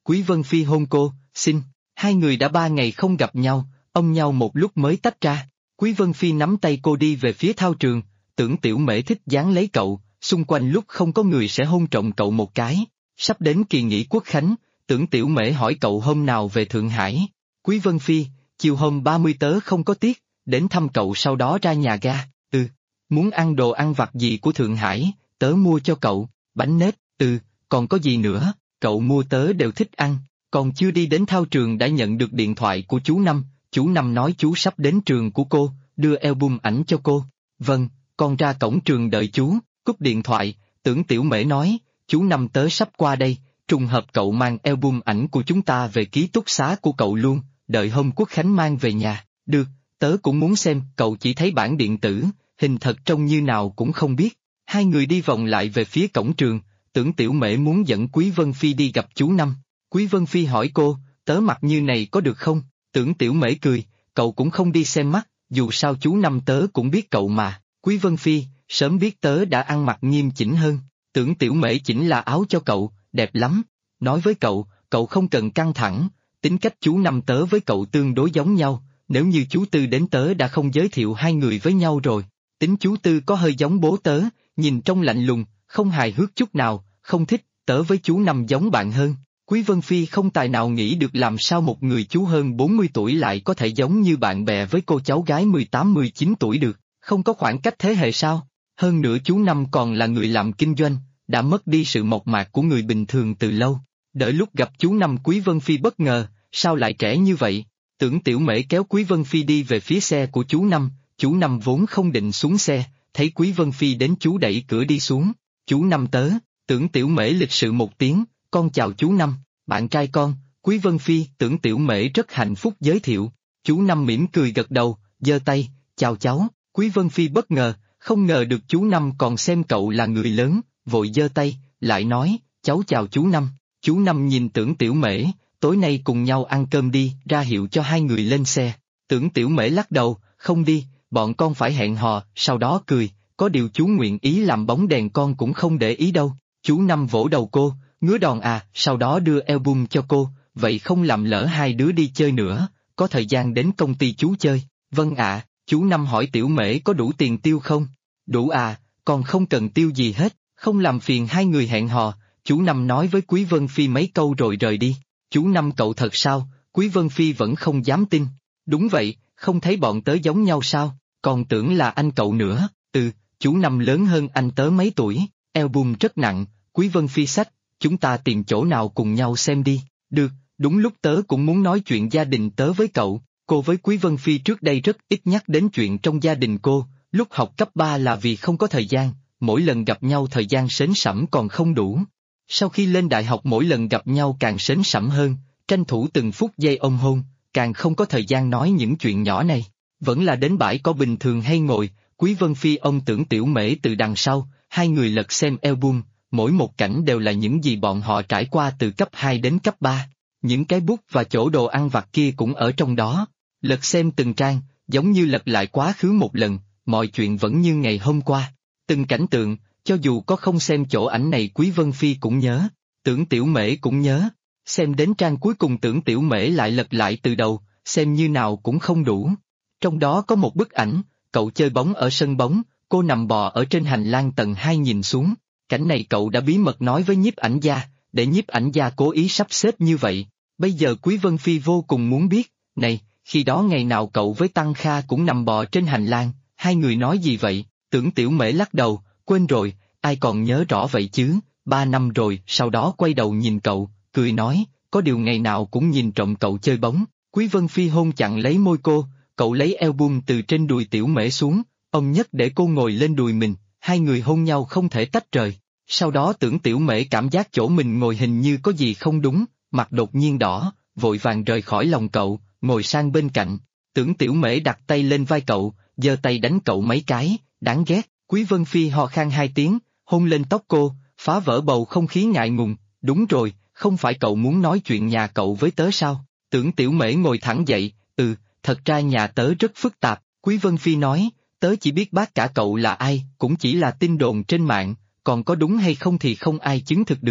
Quý Vân Phi hôn cô, xin, hai người đã 3 ngày không gặp nhau, ôm nhau một lúc mới tách ra. Quý Vân Phi nắm tay cô đi về phía thao trường, Tưởng Tiểu Mễ thích dáng lấy cậu, xung quanh lúc không có người sẽ hôn trộm cậu một cái. Sắp đến kỳ nghỉ Quốc khánh, Tưởng Tiểu Mễ hỏi cậu hôm nào về Thượng Hải. Quý Vân Phi, chiều hôm 30 tớ không có tiết, đến thăm cậu sau đó ra nhà ga. Muốn ăn đồ ăn vặt gì của Thượng Hải, tớ mua cho cậu, bánh nếp, còn có gì nữa, cậu mua tớ đều thích ăn. Còn chưa đi đến thao trường đã nhận được điện thoại của chú Năm nói chú sắp đến trường của cô, đưa album ảnh cho cô. Vâng, con ra cổng trường đợi chú, cúp điện thoại, Tưởng Tiểu Mễ nói, chú Năm tớ sắp qua đây, trùng hợp cậu mang album ảnh của chúng ta về ký túc xá của cậu luôn, đợi hôm Quốc khánh mang về nhà, được, tớ cũng muốn xem, cậu chỉ thấy bản điện tử, hình thật trông như nào cũng không biết. Hai người đi vòng lại về phía cổng trường, Tưởng Tiểu Mễ muốn dẫn Quý Vân Phi đi gặp chú Năm. Quý Vân Phi hỏi cô, tớ mặc như này có được không? Tưởng Tiểu Mễ cười, cậu cũng không đi xem mắt, dù sao chú Năm tớ cũng biết cậu mà. Quý Vân Phi, sớm biết tớ đã ăn mặc nghiêm chỉnh hơn. Tưởng Tiểu Mễ chỉnh là áo cho cậu, đẹp lắm. Nói với cậu không cần căng thẳng, tính cách chú Năm tớ với cậu tương đối giống nhau, nếu như chú Tư đến tớ đã không giới thiệu hai người với nhau rồi. Tính chú Tư có hơi giống bố tớ, nhìn trông lạnh lùng, không hài hước chút nào, không thích, tớ với chú Năm giống bạn hơn. Quý Vân Phi không tài nào nghĩ được làm sao một người chú hơn 40 tuổi lại có thể giống như bạn bè với cô cháu gái 18-19 tuổi được, không có khoảng cách thế hệ sao? Hơn nữa chú Năm còn là người làm kinh doanh, đã mất đi sự mộc mạc của người bình thường từ lâu. Đợi lúc gặp chú Năm Quý Vân Phi bất ngờ, sao lại trẻ như vậy? Tưởng Tiểu Mễ kéo Quý Vân Phi đi về phía xe của chú Năm vốn không định xuống xe, thấy Quý Vân Phi đến chú đẩy cửa đi xuống, chú Năm tớ, Tưởng Tiểu Mễ lịch sự một tiếng, con chào chú Năm, bạn trai con, Quý Vân Phi. Tưởng Tiểu Mễ rất hạnh phúc giới thiệu, chú Năm mỉm cười gật đầu, giơ tay, chào cháu. Quý Vân Phi bất ngờ, không ngờ được chú Năm còn xem cậu là người lớn, vội giơ tay, lại nói, cháu chào chú Năm. Chú Năm nhìn Tưởng Tiểu Mễ, tối nay cùng nhau ăn cơm đi, ra hiệu cho hai người lên xe. Tưởng Tiểu Mễ lắc đầu, không đi, bọn con phải hẹn hò, sau đó cười, có điều chú nguyện ý làm bóng đèn con cũng không để ý đâu. Chú Năm vỗ đầu cô, ngứa đòn à, sau đó đưa album cho cô, vậy không làm lỡ hai đứa đi chơi nữa, có thời gian đến công ty chú chơi. Vâng ạ. Chú Năm hỏi Tiểu Mễ có đủ tiền tiêu không? Đủ à, còn không cần tiêu gì hết, không làm phiền hai người hẹn hò. Chú Năm nói với Quý Vân Phi mấy câu rồi rời đi. Chú Năm cậu thật sao? Quý Vân Phi vẫn không dám tin. Đúng vậy, không thấy bọn tớ giống nhau sao, còn tưởng là anh cậu nữa. Chú Năm lớn hơn anh tớ mấy tuổi, album rất nặng. Quý Vân Phi xách, chúng ta tìm chỗ nào cùng nhau xem đi. Được, đúng lúc tớ cũng muốn nói chuyện gia đình tớ với cậu. Cô với Quý Vân Phi trước đây rất ít nhắc đến chuyện trong gia đình cô, lúc học cấp 3 là vì không có thời gian, mỗi lần gặp nhau thời gian sến sẩm còn không đủ. Sau khi lên đại học mỗi lần gặp nhau càng sến sẩm hơn, tranh thủ từng phút giây ôm hôn, càng không có thời gian nói những chuyện nhỏ này. Vẫn là đến bãi có bình thường hay ngồi, Quý Vân Phi ôm Tưởng Tiểu Mễ từ đằng sau, hai người lật xem album, mỗi một cảnh đều là những gì bọn họ trải qua từ cấp 2 đến cấp 3. Những cái bút và chỗ đồ ăn vặt kia cũng ở trong đó. Lật xem từng trang, giống như lật lại quá khứ một lần, mọi chuyện vẫn như ngày hôm qua. Từng cảnh tượng, cho dù có không xem chỗ ảnh này Quý Vân Phi cũng nhớ, Tưởng Tiểu Mễ cũng nhớ. Xem đến trang cuối cùng Tưởng Tiểu Mễ lại lật lại từ đầu, xem như nào cũng không đủ. Trong đó có một bức ảnh, cậu chơi bóng ở sân bóng, cô nằm bò ở trên hành lang tầng 2 nhìn xuống. Cảnh này cậu đã bí mật nói với nhiếp ảnh gia, để nhiếp ảnh gia cố ý sắp xếp như vậy. Bây giờ Quý Vân Phi vô cùng muốn biết, này, khi đó ngày nào cậu với Tăng Kha cũng nằm bò trên hành lang, hai người nói gì vậy? Tưởng Tiểu Mễ lắc đầu, quên rồi, ai còn nhớ rõ vậy chứ, 3 năm rồi. Sau đó quay đầu nhìn cậu, cười nói, có điều ngày nào cũng nhìn trộm cậu chơi bóng. Quý Vân Phi hôn chặn lấy môi cô, cậu lấy album từ trên đùi Tiểu Mễ xuống, ông nhất để cô ngồi lên đùi mình, hai người hôn nhau không thể tách rời. Sau đó Tưởng Tiểu Mễ cảm giác chỗ mình ngồi hình như có gì không đúng, mặt đột nhiên đỏ, vội vàng rời khỏi lòng cậu, ngồi sang bên cạnh. Tưởng Tiểu Mễ đặt tay lên vai cậu, giơ tay đánh cậu mấy cái, đáng ghét. Quý Vân Phi ho khan 2 tiếng, hôn lên tóc cô, phá vỡ bầu không khí ngại ngùng. Đúng rồi, không phải cậu muốn nói chuyện nhà cậu với tớ sao? Tưởng Tiểu Mễ ngồi thẳng dậy, thật ra nhà tớ rất phức tạp. Quý Vân Phi nói, tớ chỉ biết bác cả cậu là ai, cũng chỉ là tin đồn trên mạng, còn có đúng hay không thì không ai chứng thực được.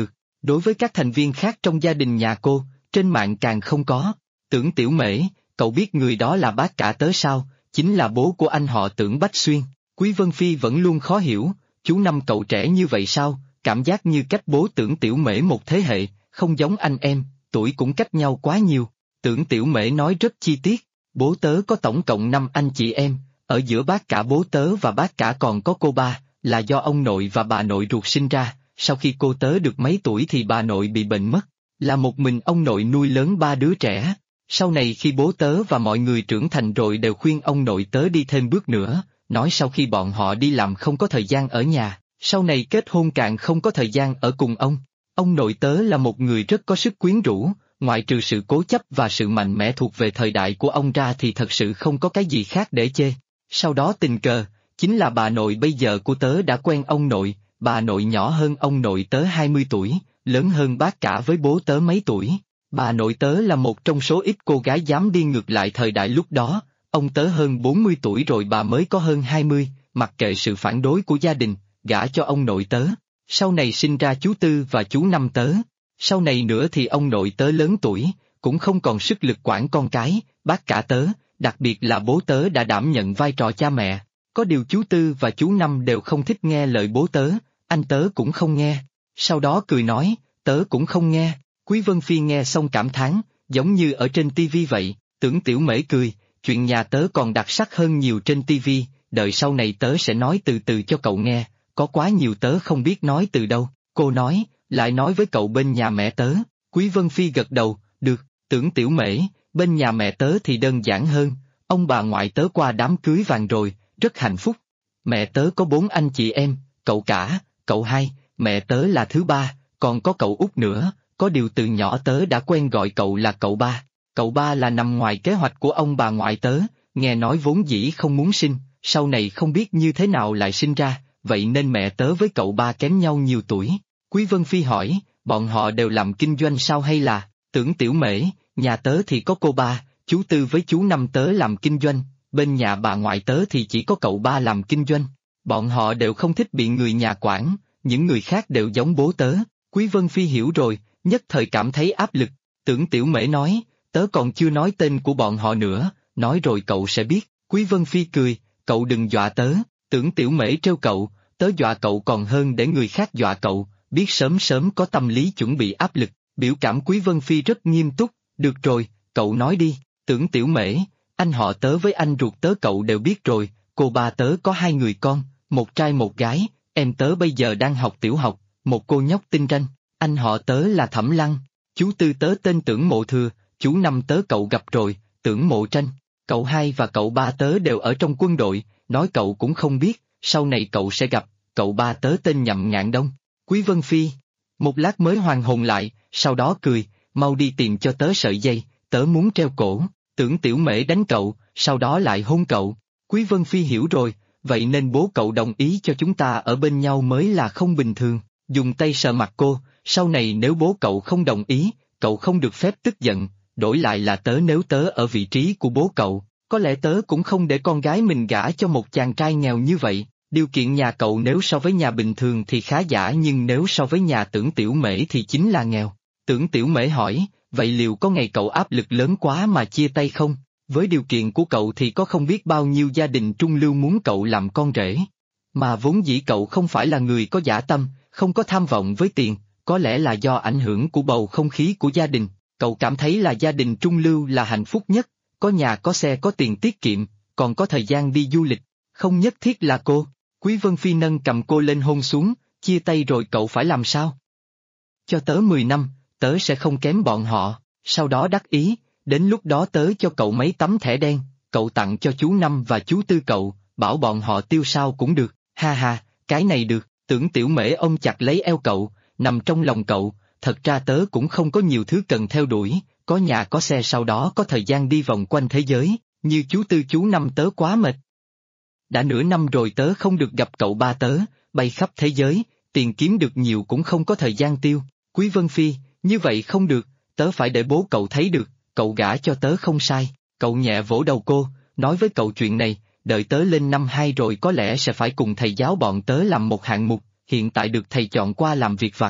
Đối với các thành viên khác trong gia đình nhà cô, trên mạng càng không có. Tưởng Tiểu Mễ, cậu biết người đó là bác cả tớ sao, chính là bố của anh họ Tưởng Bách Xuyên. Quý Vân Phi vẫn luôn khó hiểu, chú Năm cậu trẻ như vậy sao, cảm giác như cách bố Tưởng Tiểu Mễ một thế hệ, không giống anh em, tuổi cũng cách nhau quá nhiều. Tưởng Tiểu Mễ nói rất chi tiết, bố tớ có tổng cộng 5 anh chị em, ở giữa bác cả bố tớ và bác cả còn có cô ba, là do ông nội và bà nội ruột sinh ra, sau khi cô tớ được mấy tuổi thì bà nội bị bệnh mất, là một mình ông nội nuôi lớn 3 đứa trẻ. Sau này khi bố tớ và mọi người trưởng thành rồi đều khuyên ông nội tớ đi thêm bước nữa, nói sau khi bọn họ đi làm không có thời gian ở nhà, sau này kết hôn càng không có thời gian ở cùng ông. Ông nội tớ là một người rất có sức quyến rũ, ngoại trừ sự cố chấp và sự mạnh mẽ thuộc về thời đại của ông ra thì thật sự không có cái gì khác để chê. Sau đó tình cờ, chính là bà nội bây giờ của tớ đã quen ông nội, bà nội nhỏ hơn ông nội tớ 20 tuổi, lớn hơn bác cả với bố tớ mấy tuổi. Bà nội tớ là một trong số ít cô gái dám đi ngược lại thời đại lúc đó, ông tớ hơn 40 tuổi rồi bà mới có hơn 20, mặc kệ sự phản đối của gia đình, gả cho ông nội tớ. Sau này sinh ra chú Tư và chú Năm tớ. Sau này nữa thì ông nội tớ lớn tuổi, cũng không còn sức lực quản con cái, bác cả tớ, đặc biệt là bố tớ đã đảm nhận vai trò cha mẹ. Có điều chú Tư và chú Năm đều không thích nghe lời bố tớ, anh tớ cũng không nghe. Sau đó cười nói, tớ cũng không nghe. Quý Vân Phi nghe xong cảm thán, giống như ở trên tivi vậy. Tưởng Tiểu Mễ cười, chuyện nhà tớ còn đặc sắc hơn nhiều trên tivi, đợi sau này tớ sẽ nói từ từ cho cậu nghe, có quá nhiều tớ không biết nói từ đâu. Cô nói, lại nói với cậu bên nhà mẹ tớ. Quý Vân Phi gật đầu, được. Tưởng Tiểu Mễ, bên nhà mẹ tớ thì đơn giản hơn, ông bà ngoại tớ qua đám cưới vàng rồi, rất hạnh phúc. Mẹ tớ có 4 anh chị em, cậu cả, cậu hai, mẹ tớ là thứ ba, còn có cậu út nữa, có điều từ nhỏ tớ đã quen gọi cậu là cậu ba. Cậu ba là nằm ngoài kế hoạch của ông bà ngoại tớ, nghe nói vốn dĩ không muốn sinh, sau này không biết như thế nào lại sinh ra, vậy nên mẹ tớ với cậu ba kém nhau nhiều tuổi. Quý Vân Phi hỏi, bọn họ đều làm kinh doanh sao hay là? Tưởng Tiểu Mễ, nhà tớ thì có cô ba, chú Tư với chú Năm tớ làm kinh doanh, bên nhà bà ngoại tớ thì chỉ có cậu ba làm kinh doanh. Bọn họ đều không thích bị người nhà quản, những người khác đều giống bố tớ. Quý Vân Phi hiểu rồi, nhất thời cảm thấy áp lực. Tưởng Tiểu Mễ nói, tớ còn chưa nói tên của bọn họ nữa, nói rồi cậu sẽ biết. Quý Vân Phi cười, cậu đừng dọa tớ. Tưởng Tiểu Mễ trêu cậu, tớ dọa cậu còn hơn để người khác dọa cậu, biết sớm sớm có tâm lý chuẩn bị áp lực. Biểu cảm Quý Vân Phi rất nghiêm túc, được rồi, cậu nói đi. Tưởng Tiểu Mễ, anh họ tớ với anh ruột tớ cậu đều biết rồi, cô ba tớ có 2 người con, một trai một gái, em tớ bây giờ đang học tiểu học, một cô nhóc tinh ranh, anh họ tớ là Thẩm Lăng, chú Tư tớ tên Tưởng Mộ Thừa, chú Năm tớ cậu gặp rồi, Tưởng Mộ Tranh, cậu hai và cậu ba tớ đều ở trong quân đội, nói cậu cũng không biết, sau này cậu sẽ gặp, cậu ba tớ tên Nhậm Ngạn Đông. Quý Vân Phi một lát mới hoàn hồn lại, sau đó cười, mau đi tìm cho tớ sợi dây, tớ muốn treo cổ. Tưởng Tiểu Mễ đánh cậu, sau đó lại hôn cậu. Quý Vân Phi hiểu rồi, vậy nên bố cậu đồng ý cho chúng ta ở bên nhau mới là không bình thường. Dùng tay sờ mặt cô, sau này nếu bố cậu không đồng ý, cậu không được phép tức giận, đổi lại là tớ nếu tớ ở vị trí của bố cậu, có lẽ tớ cũng không để con gái mình gả cho một chàng trai nghèo như vậy. Điều kiện nhà cậu nếu so với nhà bình thường thì khá giả nhưng nếu so với nhà Tưởng Tiểu Mễ thì chính là nghèo. Tưởng Tiểu Mễ hỏi, vậy liệu có ngày cậu áp lực lớn quá mà chia tay không? Với điều kiện của cậu thì có không biết bao nhiêu gia đình trung lưu muốn cậu làm con rể. Mà vốn dĩ cậu không phải là người có dã tâm, không có tham vọng với tiền, có lẽ là do ảnh hưởng của bầu không khí của gia đình. Cậu cảm thấy là gia đình trung lưu là hạnh phúc nhất, có nhà có xe có tiền tiết kiệm, còn có thời gian đi du lịch, không nhất thiết là cô. Quý Vân Phi nâng cầm cô lên hôn xuống, chia tay rồi cậu phải làm sao? Cho tớ 10 năm, tớ sẽ không kém bọn họ, sau đó đắc ý, đến lúc đó tớ cho cậu mấy tấm thẻ đen, cậu tặng cho chú Năm và chú Tư cậu, bảo bọn họ tiêu sao cũng được, ha ha, cái này được. Tưởng Tiểu Mễ ôm chặt lấy eo cậu, nằm trong lòng cậu, thật ra tớ cũng không có nhiều thứ cần theo đuổi, có nhà có xe sau đó có thời gian đi vòng quanh thế giới, như chú Tư chú Năm tớ quá mệt. Đã nửa năm rồi tớ không được gặp cậu ba tớ, bay khắp thế giới, tiền kiếm được nhiều cũng không có thời gian tiêu. Quý Vân Phi, như vậy không được, tớ phải để bố cậu thấy được, cậu gả cho tớ không sai. Cậu nhẹ vỗ đầu cô, nói với cậu chuyện này, đợi tớ lên năm 2 rồi có lẽ sẽ phải cùng thầy giáo bọn tớ làm một hạng mục, hiện tại được thầy chọn qua làm việc vặt.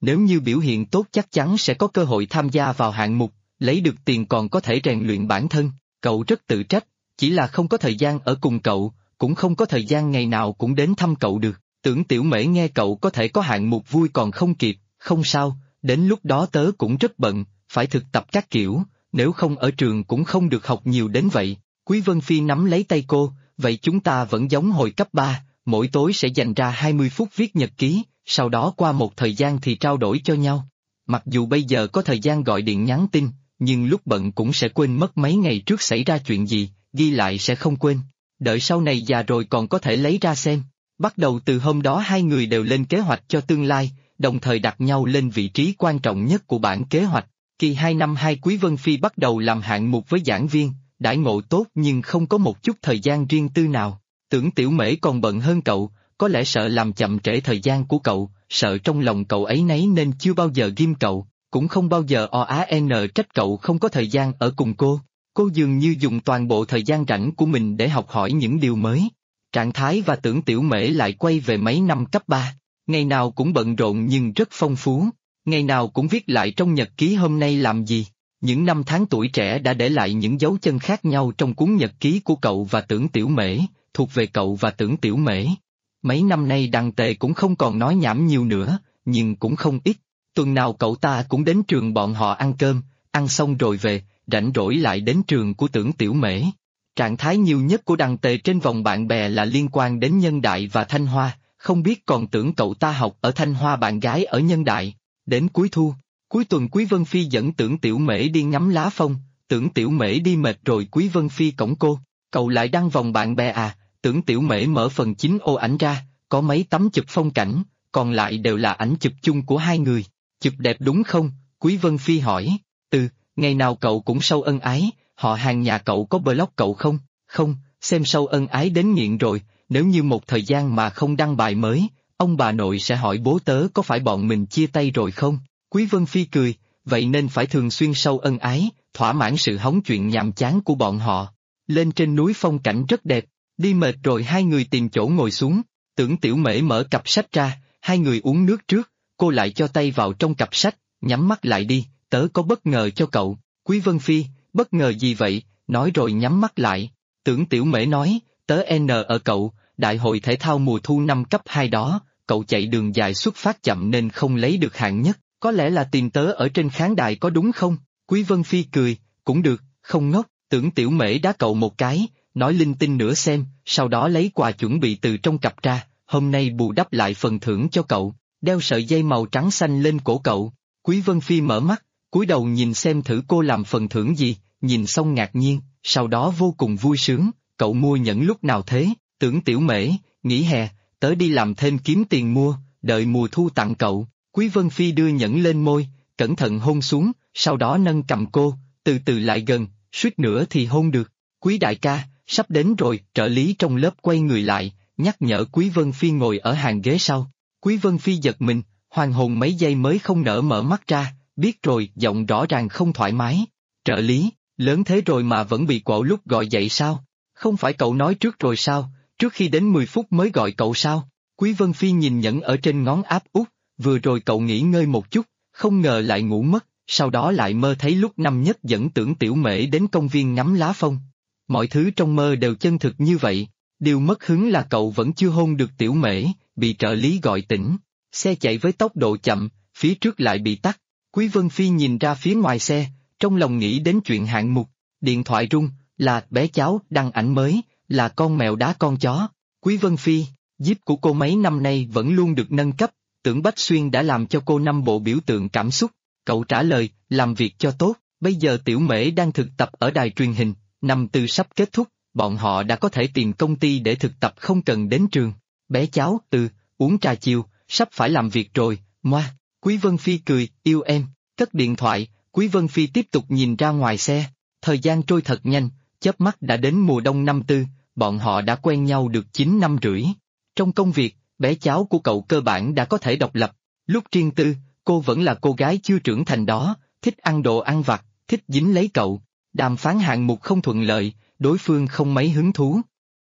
nếu như biểu hiện tốt chắc chắn sẽ có cơ hội tham gia vào hạng mục, lấy được tiền còn có thể rèn luyện bản thân. Cậu rất tự trách, chỉ là không có thời gian ở cùng cậu, cũng không có thời gian ngày nào cũng đến thăm cậu được. Tưởng Tiểu Mễ nghe cậu có thể có hạng mục vui còn không kịp, không sao, đến lúc đó tớ cũng rất bận, phải thực tập các kiểu, nếu không ở trường cũng không được học nhiều đến vậy. Quý Vân Phi nắm lấy tay cô, vậy chúng ta vẫn giống hồi cấp 3, mỗi tối sẽ dành ra 20 phút viết nhật ký, sau đó qua một thời gian thì trao đổi cho nhau. Mặc dù bây giờ có thời gian gọi điện nhắn tin, nhưng lúc bận cũng sẽ quên mất mấy ngày trước xảy ra chuyện gì, ghi lại sẽ không quên. Đợi sau này già rồi còn có thể lấy ra xem. Bắt đầu từ hôm đó hai người đều lên kế hoạch cho tương lai, đồng thời đặt nhau lên vị trí quan trọng nhất của bản kế hoạch. Kỳ 2 năm 2 Quý Vân Phi bắt đầu làm hạng mục với giảng viên, đãi ngộ tốt nhưng không có một chút thời gian riêng tư nào. Tưởng Tiểu Mễ còn bận hơn cậu, có lẽ sợ làm chậm trễ thời gian của cậu, sợ trong lòng cậu ấy nấy nên chưa bao giờ ghim cậu, cũng không bao giờ trách cậu không có thời gian ở cùng cô. Cô dường như dùng toàn bộ thời gian rảnh của mình để học hỏi những điều mới. Trạng Thái và Tưởng Tiểu Mễ lại quay về mấy năm cấp 3, ngày nào cũng bận rộn nhưng rất phong phú, ngày nào cũng viết lại trong nhật ký hôm nay làm gì. Những năm tháng tuổi trẻ đã để lại những dấu chân khác nhau trong cuốn nhật ký của cậu và Tưởng Tiểu Mễ, thuộc về cậu và Tưởng Tiểu Mễ. Mấy năm nay Đằng Tề cũng không còn nói nhảm nhiều nữa, nhưng cũng không ít. Tuần nào cậu ta cũng đến trường bọn họ ăn cơm, ăn xong rồi về, rảnh rỗi lại đến trường của Tưởng Tiểu Mễ. Trạng thái nhiều nhất của Đằng Tề trên vòng bạn bè là liên quan đến Nhân Đại và Thanh Hoa, không biết còn tưởng cậu ta học ở Thanh Hoa bạn gái ở Nhân Đại. Đến cuối thu, cuối tuần Quý Vân Phi dẫn Tưởng Tiểu Mễ đi ngắm lá phong, Tưởng Tiểu Mễ đi mệt rồi Quý Vân Phi cõng cô, cậu lại đăng vòng bạn bè à? Tưởng Tiểu Mễ mở phần chính ô ảnh ra, có mấy tấm chụp phong cảnh, còn lại đều là ảnh chụp chung của hai người. Chụp đẹp đúng không? Quý Vân Phi hỏi. Ngày nào cậu cũng sâu ân ái, họ hàng nhà cậu có blog cậu không? Không, xem sâu ân ái đến nghiện rồi, nếu như một thời gian mà không đăng bài mới, ông bà nội sẽ hỏi bố tớ có phải bọn mình chia tay rồi không? Quý Vân Phi cười, vậy nên phải thường xuyên sâu ân ái, thỏa mãn sự hóng chuyện nhàm chán của bọn họ. Lên trên núi phong cảnh rất đẹp, đi mệt rồi hai người tìm chỗ ngồi xuống, Tưởng Tiểu Mễ mở cặp sách ra, hai người uống nước trước, cô lại cho tay vào trong cặp sách, nhắm mắt lại đi, tớ có bất ngờ cho cậu. Quý Vân Phi, bất ngờ gì vậy? Nói rồi nhắm mắt lại. Tưởng Tiểu Mễ nói, tớ ở cậu, đại hội thể thao mùa thu năm cấp 2 đó, cậu chạy đường dài xuất phát chậm nên không lấy được hạng nhất, có lẽ là tìm tớ ở trên khán đài có đúng không? Quý Vân Phi cười, cũng được, không ngốc. Tưởng Tiểu Mễ đá cậu một cái, nói linh tinh nữa xem, sau đó lấy quà chuẩn bị từ trong cặp ra, hôm nay bù đắp lại phần thưởng cho cậu, đeo sợi dây màu trắng xanh lên cổ cậu. Quý Vân Phi mở mắt, cúi đầu nhìn xem thử cô làm phần thưởng gì, nhìn xong ngạc nhiên, sau đó vô cùng vui sướng, cậu mua nhẫn lúc nào thế? Tưởng Tiểu Mễ, nghỉ hè, tớ đi làm thêm kiếm tiền mua, đợi mùa thu tặng cậu. Quý Vân Phi đưa nhẫn lên môi, cẩn thận hôn xuống, sau đó nâng cầm cô, từ từ lại gần, suýt nữa thì hôn được. Quý đại ca, sắp đến rồi, trợ lý trong lớp quay người lại, nhắc nhở Quý Vân Phi ngồi ở hàng ghế sau. Quý Vân Phi giật mình, hoàn hồn mấy giây mới không nỡ mở mắt ra, biết rồi, giọng rõ ràng không thoải mái. Trợ lý, lớn thế rồi mà vẫn bị quạo lúc gọi dậy sao? Không phải cậu nói trước rồi sao, trước khi đến 10 phút mới gọi cậu sao? Quý Vân Phi nhìn nhẫn ở trên ngón áp út, vừa rồi cậu nghỉ ngơi một chút, không ngờ lại ngủ mất, sau đó lại mơ thấy lúc năm nhất dẫn Tưởng Tiểu Mễ đến công viên ngắm lá phong. Mọi thứ trong mơ đều chân thực như vậy, điều mất hứng là cậu vẫn chưa hôn được Tiểu Mễ, bị trợ lý gọi tỉnh. Xe chạy với tốc độ chậm, phía trước lại bị tắc. Quý Vân Phi nhìn ra phía ngoài xe, trong lòng nghĩ đến chuyện hạng mục, điện thoại rung, là bé cháu đăng ảnh mới, là con mèo đá con chó. Quý Vân Phi, Jeep của cô mấy năm nay vẫn luôn được nâng cấp, Tưởng Bách Xuyên đã làm cho cô 5 bộ biểu tượng cảm xúc. Cậu trả lời, làm việc cho tốt, bây giờ Tiểu Mễ đang thực tập ở đài truyền hình, năm tư sắp kết thúc, bọn họ đã có thể tìm công ty để thực tập không cần đến trường. Bé cháu, uống trà chiều, sắp phải làm việc rồi, moa. Quý Vân Phi cười, yêu em, cất điện thoại, Quý Vân Phi tiếp tục nhìn ra ngoài xe, thời gian trôi thật nhanh, chớp mắt đã đến mùa đông năm tư, bọn họ đã quen nhau được 9 năm rưỡi. Trong công việc, bé cháu của cậu cơ bản đã có thể độc lập, lúc riêng tư, cô vẫn là cô gái chưa trưởng thành đó, thích ăn đồ ăn vặt, thích dính lấy cậu, đàm phán hạng mục không thuận lợi, đối phương không mấy hứng thú.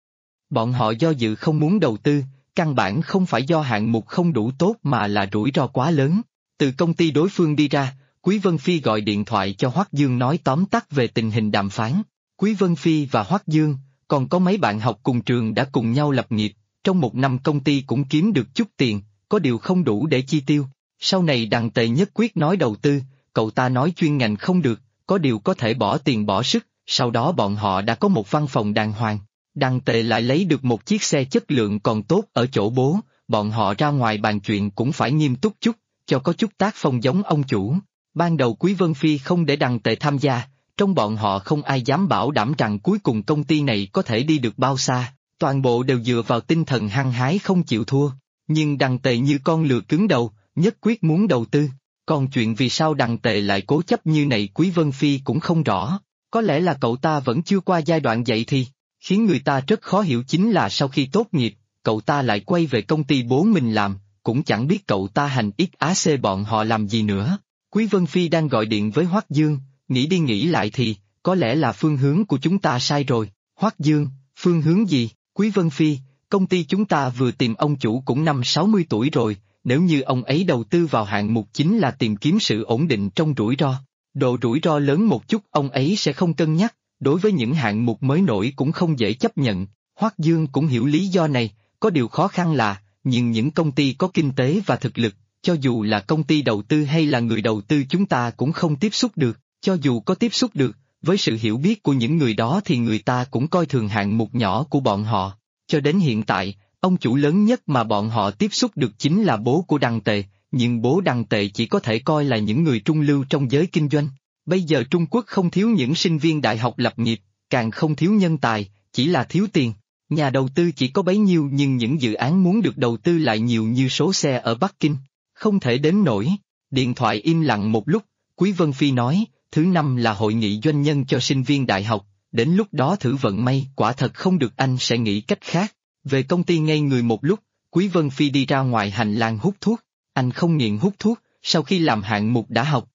Bọn họ do dự không muốn đầu tư, căn bản không phải do hạng mục không đủ tốt mà là rủi ro quá lớn. Từ công ty đối phương đi ra, Quý Vân Phi gọi điện thoại cho Hoắc Dương nói tóm tắt về tình hình đàm phán. Quý Vân Phi và Hoắc Dương, còn có mấy bạn học cùng trường đã cùng nhau lập nghiệp, trong một năm công ty cũng kiếm được chút tiền, có điều không đủ để chi tiêu. Sau này Đằng Tề nhất quyết nói đầu tư, cậu ta nói chuyên ngành không được, có điều có thể bỏ tiền bỏ sức, sau đó bọn họ đã có một văn phòng đàng hoàng. Đằng Tề lại lấy được một chiếc xe chất lượng còn tốt ở chỗ bố, bọn họ ra ngoài bàn chuyện cũng phải nghiêm túc chút, cho có chút tác phong giống ông chủ. Ban đầu Quý Vân Phi không để Đằng Tề tham gia, trong bọn họ không ai dám bảo đảm rằng cuối cùng công ty này có thể đi được bao xa, toàn bộ đều dựa vào tinh thần hăng hái không chịu thua. Nhưng Đằng Tề như con lừa cứng đầu, nhất quyết muốn đầu tư. Còn chuyện vì sao Đằng Tề lại cố chấp như này Quý Vân Phi cũng không rõ, có lẽ là cậu ta vẫn chưa qua giai đoạn dậy thì. Khiến người ta rất khó hiểu chính là sau khi tốt nghiệp, cậu ta lại quay về công ty bố mình làm, cũng chẳng biết cậu ta hành XAC bọn họ làm gì nữa. Quý Vân Phi đang gọi điện với Hoắc Dương, nghĩ đi nghĩ lại thì, có lẽ là phương hướng của chúng ta sai rồi. Hoắc Dương, phương hướng gì? Quý Vân Phi, công ty chúng ta vừa tìm ông chủ cũng 50-60 tuổi rồi, nếu như ông ấy đầu tư vào hạng mục chính là tìm kiếm sự ổn định trong rủi ro. Độ rủi ro lớn một chút ông ấy sẽ không cân nhắc, đối với những hạng mục mới nổi cũng không dễ chấp nhận. Hoắc Dương cũng hiểu lý do này, có điều khó khăn là, nhưng những công ty có kinh tế và thực lực, cho dù là công ty đầu tư hay là người đầu tư chúng ta cũng không tiếp xúc được, cho dù có tiếp xúc được, với sự hiểu biết của những người đó thì người ta cũng coi thường hạng mục nhỏ của bọn họ. Cho đến hiện tại, ông chủ lớn nhất mà bọn họ tiếp xúc được chính là bố của Đằng Tề, nhưng bố Đằng Tề chỉ có thể coi là những người trung lưu trong giới kinh doanh. Bây giờ Trung Quốc không thiếu những sinh viên đại học lập nghiệp, càng không thiếu nhân tài, chỉ là thiếu tiền. Nhà đầu tư chỉ có bấy nhiêu nhưng những dự án muốn được đầu tư lại nhiều như số xe ở Bắc Kinh. Không thể đến nổi. Điện thoại im lặng một lúc, Quý Vân Phi nói, thứ năm là hội nghị doanh nhân cho sinh viên đại học, đến lúc đó thử vận may, quả thật không được anh sẽ nghĩ cách khác. Về công ty ngây người một lúc, Quý Vân Phi đi ra ngoài hành lang hút thuốc. Anh không nghiện hút thuốc, sau khi làm hạng mục đã học.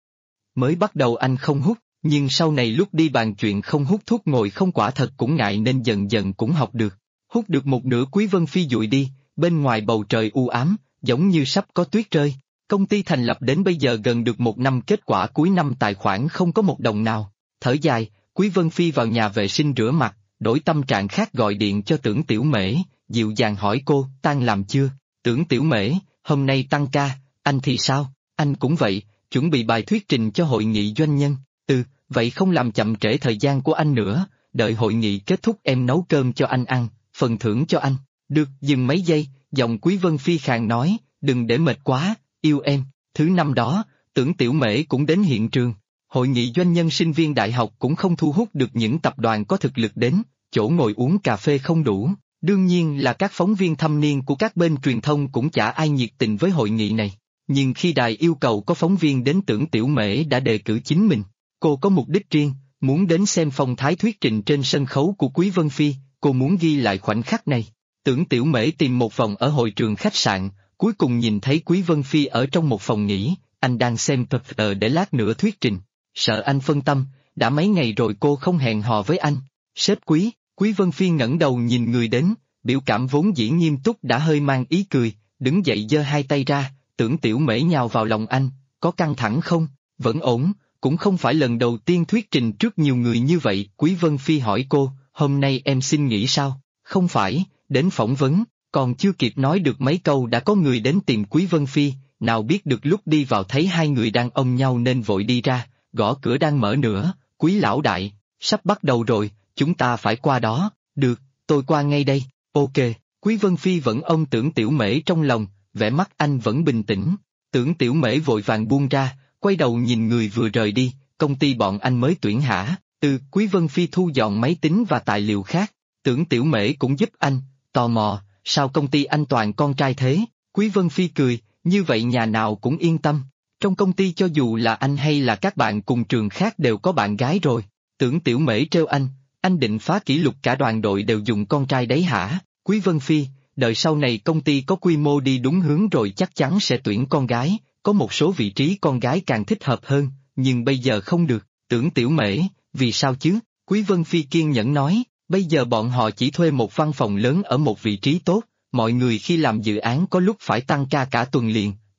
Mới bắt đầu anh không hút, nhưng sau này lúc đi bàn chuyện không hút thuốc ngồi không quả thật cũng ngại nên dần dần cũng học được. Hút được một nửa Quý Vân Phi dụi đi, bên ngoài bầu trời u ám, giống như sắp có tuyết rơi. Công ty thành lập đến bây giờ gần được một năm, kết quả cuối năm tài khoản không có một đồng nào. Thở dài, Quý Vân Phi vào nhà vệ sinh rửa mặt, đổi tâm trạng khác gọi điện cho Tưởng Tiểu Mễ, dịu dàng hỏi cô, tan làm chưa? Tưởng Tiểu Mễ, hôm nay tăng ca, anh thì sao? Anh cũng vậy, chuẩn bị bài thuyết trình cho hội nghị doanh nhân. Vậy không làm chậm trễ thời gian của anh nữa, đợi hội nghị kết thúc em nấu cơm cho anh ăn, phần thưởng cho anh. Được, dừng mấy giây, giọng Quý Vân Phi khàn nói, đừng để mệt quá, yêu em. Thứ năm đó, Tưởng Tiểu Mễ cũng đến hiện trường. Hội nghị doanh nhân sinh viên đại học cũng không thu hút được những tập đoàn có thực lực đến, chỗ ngồi uống cà phê không đủ. Đương nhiên là các phóng viên thâm niên của các bên truyền thông cũng chả ai nhiệt tình với hội nghị này. Nhưng khi đài yêu cầu có phóng viên đến, Tưởng Tiểu Mễ đã đề cử chính mình. Cô có mục đích riêng, muốn đến xem phong thái thuyết trình trên sân khấu của Quý Vân Phi, cô muốn ghi lại khoảnh khắc này. Tưởng Tiểu Mễ tìm một vòng ở hội trường khách sạn, cuối cùng nhìn thấy Quý Vân Phi ở trong một phòng nghỉ, anh đang xem PPT để lát nữa thuyết trình. Sợ anh phân tâm, đã mấy ngày rồi cô không hẹn hò với anh. Sếp Quý, Quý Vân Phi ngẩng đầu nhìn người đến, biểu cảm vốn dĩ nghiêm túc đã hơi mang ý cười, đứng dậy giơ hai tay ra, Tưởng Tiểu Mễ nhào vào lòng anh, có căng thẳng không? Vẫn ổn. Cũng không phải lần đầu tiên thuyết trình trước nhiều người như vậy. Quý Vân Phi hỏi cô, hôm nay em xin nghỉ sao? Không phải, đến phỏng vấn, còn chưa kịp nói được mấy câu đã có người đến tìm Quý Vân Phi, nào biết được lúc đi vào thấy hai người đang ôm nhau nên vội đi ra, gõ cửa đang mở nữa, Quý lão đại, sắp bắt đầu rồi, chúng ta phải qua đó. Được, tôi qua ngay đây. Ok, Quý Vân Phi vẫn ôm Tưởng Tiểu Mễ trong lòng, vẻ mắt anh vẫn bình tĩnh. Tưởng Tiểu Mễ vội vàng buông ra, quay đầu nhìn người vừa rời đi, công ty bọn anh mới tuyển hả? Quý Vân Phi thu dọn máy tính và tài liệu khác. Tưởng Tiểu Mễ cũng giúp anh, tò mò, sao công ty anh toàn con trai thế? Quý Vân Phi cười, như vậy nhà nào cũng yên tâm. Trong công ty cho dù là anh hay là các bạn cùng trường khác đều có bạn gái rồi. Tưởng Tiểu Mễ trêu anh định phá kỷ lục cả đoàn đội đều dùng con trai đấy hả? Quý Vân Phi, đợi sau này công ty có quy mô đi đúng hướng rồi chắc chắn sẽ tuyển con gái, có một số vị trí con gái càng thích hợp hơn, nhưng bây giờ không được. Tưởng Tiểu Mễ, vì sao chứ? Quý Vân Phi kiên nhẫn nói, bây giờ bọn họ chỉ thuê một văn phòng lớn ở một vị trí tốt, mọi người khi làm dự án có lúc phải tăng ca cả tuần liền, lúc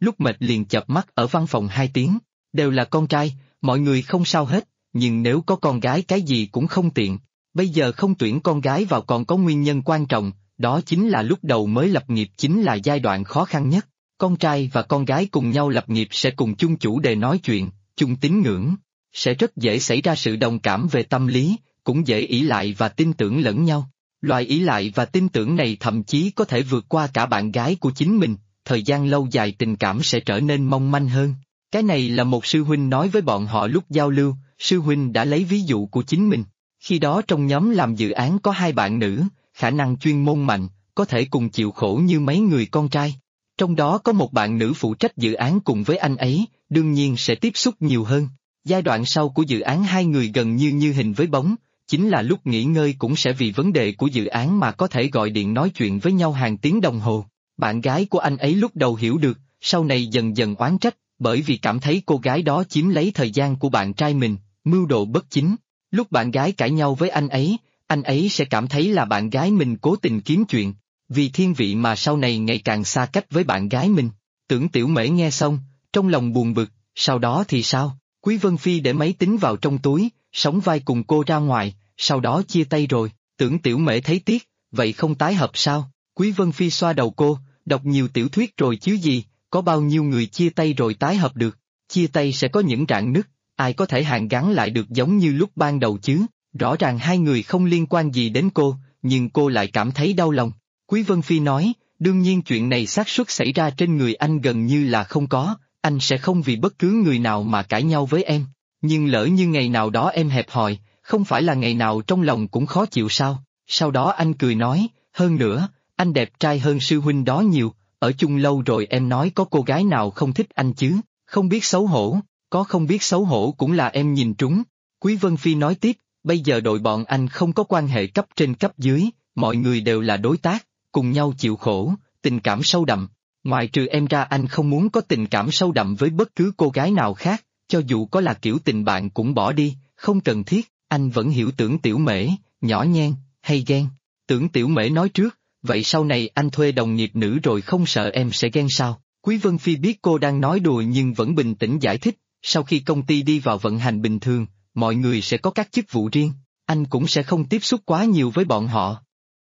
lúc mệt liền chợp mắt ở văn phòng 2 tiếng. Đều là con trai, mọi người không sao hết, nhưng nếu có con gái cái gì cũng không tiện. Bây giờ không tuyển con gái vào còn có nguyên nhân quan trọng, đó chính là lúc đầu mới lập nghiệp chính là giai đoạn khó khăn nhất. Con trai và con gái cùng nhau lập nghiệp sẽ cùng chung chủ đề nói chuyện, chung tín ngưỡng. Sẽ rất dễ xảy ra sự đồng cảm về tâm lý, cũng dễ ỷ lại và tin tưởng lẫn nhau. Loại ỷ lại và tin tưởng này thậm chí có thể vượt qua cả bạn gái của chính mình, thời gian lâu dài tình cảm sẽ trở nên mong manh hơn. Cái này là một sư huynh nói với bọn họ lúc giao lưu, sư huynh đã lấy ví dụ của chính mình. Khi đó trong nhóm làm dự án có 2 bạn nữ, khả năng chuyên môn mạnh, có thể cùng chịu khổ như mấy người con trai. Trong đó có một bạn nữ phụ trách dự án cùng với anh ấy, đương nhiên sẽ tiếp xúc nhiều hơn. Giai đoạn sau của dự án 2 người gần như hình với bóng, chính là lúc nghỉ ngơi cũng sẽ vì vấn đề của dự án mà có thể gọi điện nói chuyện với nhau hàng tiếng đồng hồ. Bạn gái của anh ấy lúc đầu hiểu được, sau này dần dần oán trách, bởi vì cảm thấy cô gái đó chiếm lấy thời gian của bạn trai mình, mưu đồ bất chính. Lúc bạn gái cãi nhau với anh ấy sẽ cảm thấy là bạn gái mình cố tình kiếm chuyện, vì thiên vị mà sau này ngày càng xa cách với bạn gái mình. Tưởng Tiểu Mễ nghe xong, trong lòng buồn bực, sau đó thì sao? Quý Vân Phi để máy tính vào trong túi, sóng vai cùng cô ra ngoài, sau đó chia tay rồi. Tưởng Tiểu Mễ thấy tiếc, vậy không tái hợp sao? Quý Vân Phi xoa đầu cô, đọc nhiều tiểu thuyết rồi chứ gì, có bao nhiêu người chia tay rồi tái hợp được? Chia tay sẽ có những rạn nứt, ai có thể hàn gắn lại được giống như lúc ban đầu chứ? Rõ ràng 2 người không liên quan gì đến cô, nhưng cô lại cảm thấy đau lòng. Quý Vân Phi nói, đương nhiên chuyện này xác suất xảy ra trên người anh gần như là không có, anh sẽ không vì bất cứ người nào mà cãi nhau với em. Nhưng lỡ như ngày nào đó em hẹp hòi, không phải là ngày nào trong lòng cũng khó chịu sao? Sau đó anh cười nói, hơn nữa, anh đẹp trai hơn sư huynh đó nhiều, ở chung lâu rồi em nói có cô gái nào không thích anh chứ, không biết xấu hổ, có không biết xấu hổ cũng là em nhìn trúng. Quý Vân Phi nói tiếp, bây giờ đội bọn anh không có quan hệ cấp trên cấp dưới, mọi người đều là đối tác, cùng nhau chịu khổ, tình cảm sâu đậm. Ngoài trừ em ra anh không muốn có tình cảm sâu đậm với bất cứ cô gái nào khác, cho dù có là kiểu tình bạn cũng bỏ đi, không cần thiết. Anh vẫn hiểu Tưởng Tiểu Mễ, nhỏ nhen, hay ghen. Tưởng Tiểu Mễ nói trước, vậy sau này anh thuê đồng nghiệp nữ rồi không sợ em sẽ ghen sao? Quý Vân Phi biết cô đang nói đùa nhưng vẫn bình tĩnh giải thích, sau khi công ty đi vào vận hành bình thường, mọi người sẽ có các chức vụ riêng, anh cũng sẽ không tiếp xúc quá nhiều với bọn họ.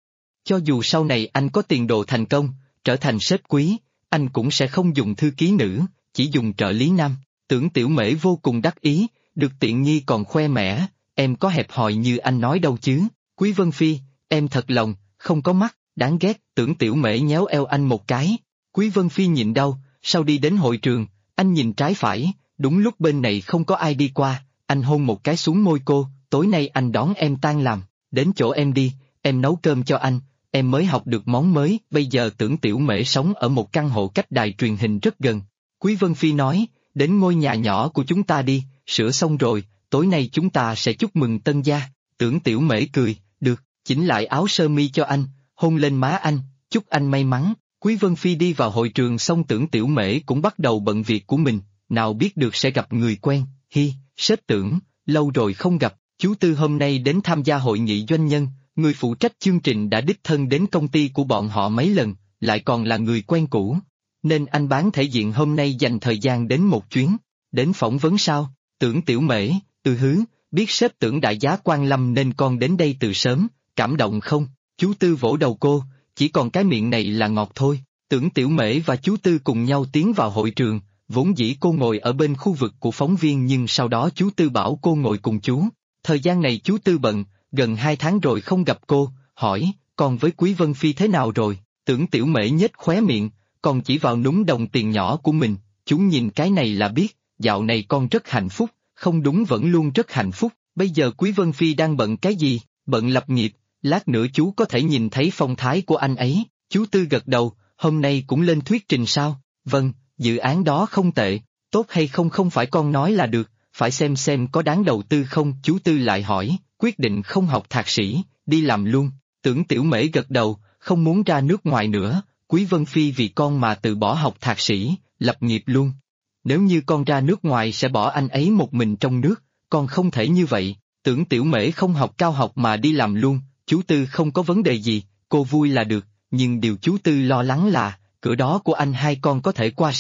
Cho dù sau này anh có tiền đồ thành công, trở thành sếp quý, anh cũng sẽ không dùng thư ký nữ, chỉ dùng trợ lý nam. Tưởng Tiểu Mễ vô cùng đắc ý, được tiện nghi còn khoe mẽ, em có hẹp hòi như anh nói đâu chứ. Quý Vân Phi, em thật lòng, không có mắt, đáng ghét. Tưởng Tiểu Mễ nhéo eo anh một cái. Quý Vân Phi nhịn đau, sau đi đến hội trường, anh nhìn trái phải, đúng lúc bên này không có ai đi qua, anh hôn một cái xuống môi cô, tối nay anh đón em tan làm, đến chỗ em đi, em nấu cơm cho anh, em mới học được món mới. Bây giờ Tưởng Tiểu Mễ sống ở một căn hộ cách đài truyền hình rất gần. Quý Vân Phi nói, đến ngôi nhà nhỏ của chúng ta đi, sửa xong rồi, tối nay chúng ta sẽ chúc mừng tân gia. Tưởng Tiểu Mễ cười, được, chỉnh lại áo sơ mi cho anh, hôn lên má anh, chúc anh may mắn. Quý Vân Phi đi vào hội trường xong Tưởng Tiểu Mễ cũng bắt đầu bận việc của mình, nào biết được sẽ gặp người quen, sếp Tưởng, lâu rồi không gặp, chú Tư hôm nay đến tham gia hội nghị doanh nhân, người phụ trách chương trình đã đích thân đến công ty của bọn họ mấy lần, lại còn là người quen cũ. Nên anh bán thể diện hôm nay dành thời gian đến một chuyến, đến phỏng vấn sao? Tưởng Tiểu Mễ, biết sếp Tưởng đại giá quan lâm nên con đến đây từ sớm, cảm động không? Chú Tư vỗ đầu cô, chỉ còn cái miệng này là ngọt thôi. Tưởng Tiểu Mễ và chú Tư cùng nhau tiến vào hội trường, vốn dĩ cô ngồi ở bên khu vực của phóng viên nhưng sau đó chú Tư bảo cô ngồi cùng chú. Thời gian này chú Tư bận, gần 2 tháng rồi không gặp cô, hỏi, con với Quý Vân Phi thế nào rồi? Tưởng Tiểu Mễ nhếch khóe miệng, còn chỉ vào núm đồng tiền nhỏ của mình, chú nhìn cái này là biết, dạo này con rất hạnh phúc, không đúng vẫn luôn rất hạnh phúc. Bây giờ Quý Vân Phi đang bận cái gì? Bận lập nghiệp, lát nữa chú có thể nhìn thấy phong thái của anh ấy. Chú Tư gật đầu, hôm nay cũng lên thuyết trình sao? Vâng, dự án đó không tệ, tốt hay không không phải con nói là được, phải xem có đáng đầu tư không. Chú Tư lại hỏi, quyết định không học thạc sĩ, đi làm luôn. Tưởng Tiểu Mễ gật đầu, không muốn ra nước ngoài nữa, Quý Vân Phi vì con mà từ bỏ học thạc sĩ, lập nghiệp luôn. Nếu như con ra nước ngoài sẽ bỏ anh ấy một mình trong nước, con không thể như vậy. Tưởng Tiểu Mễ không học cao học mà đi làm luôn, chú Tư không có vấn đề gì, cô vui là được, nhưng điều chú Tư lo lắng là, cửa đó của anh hai con có thể qua sao?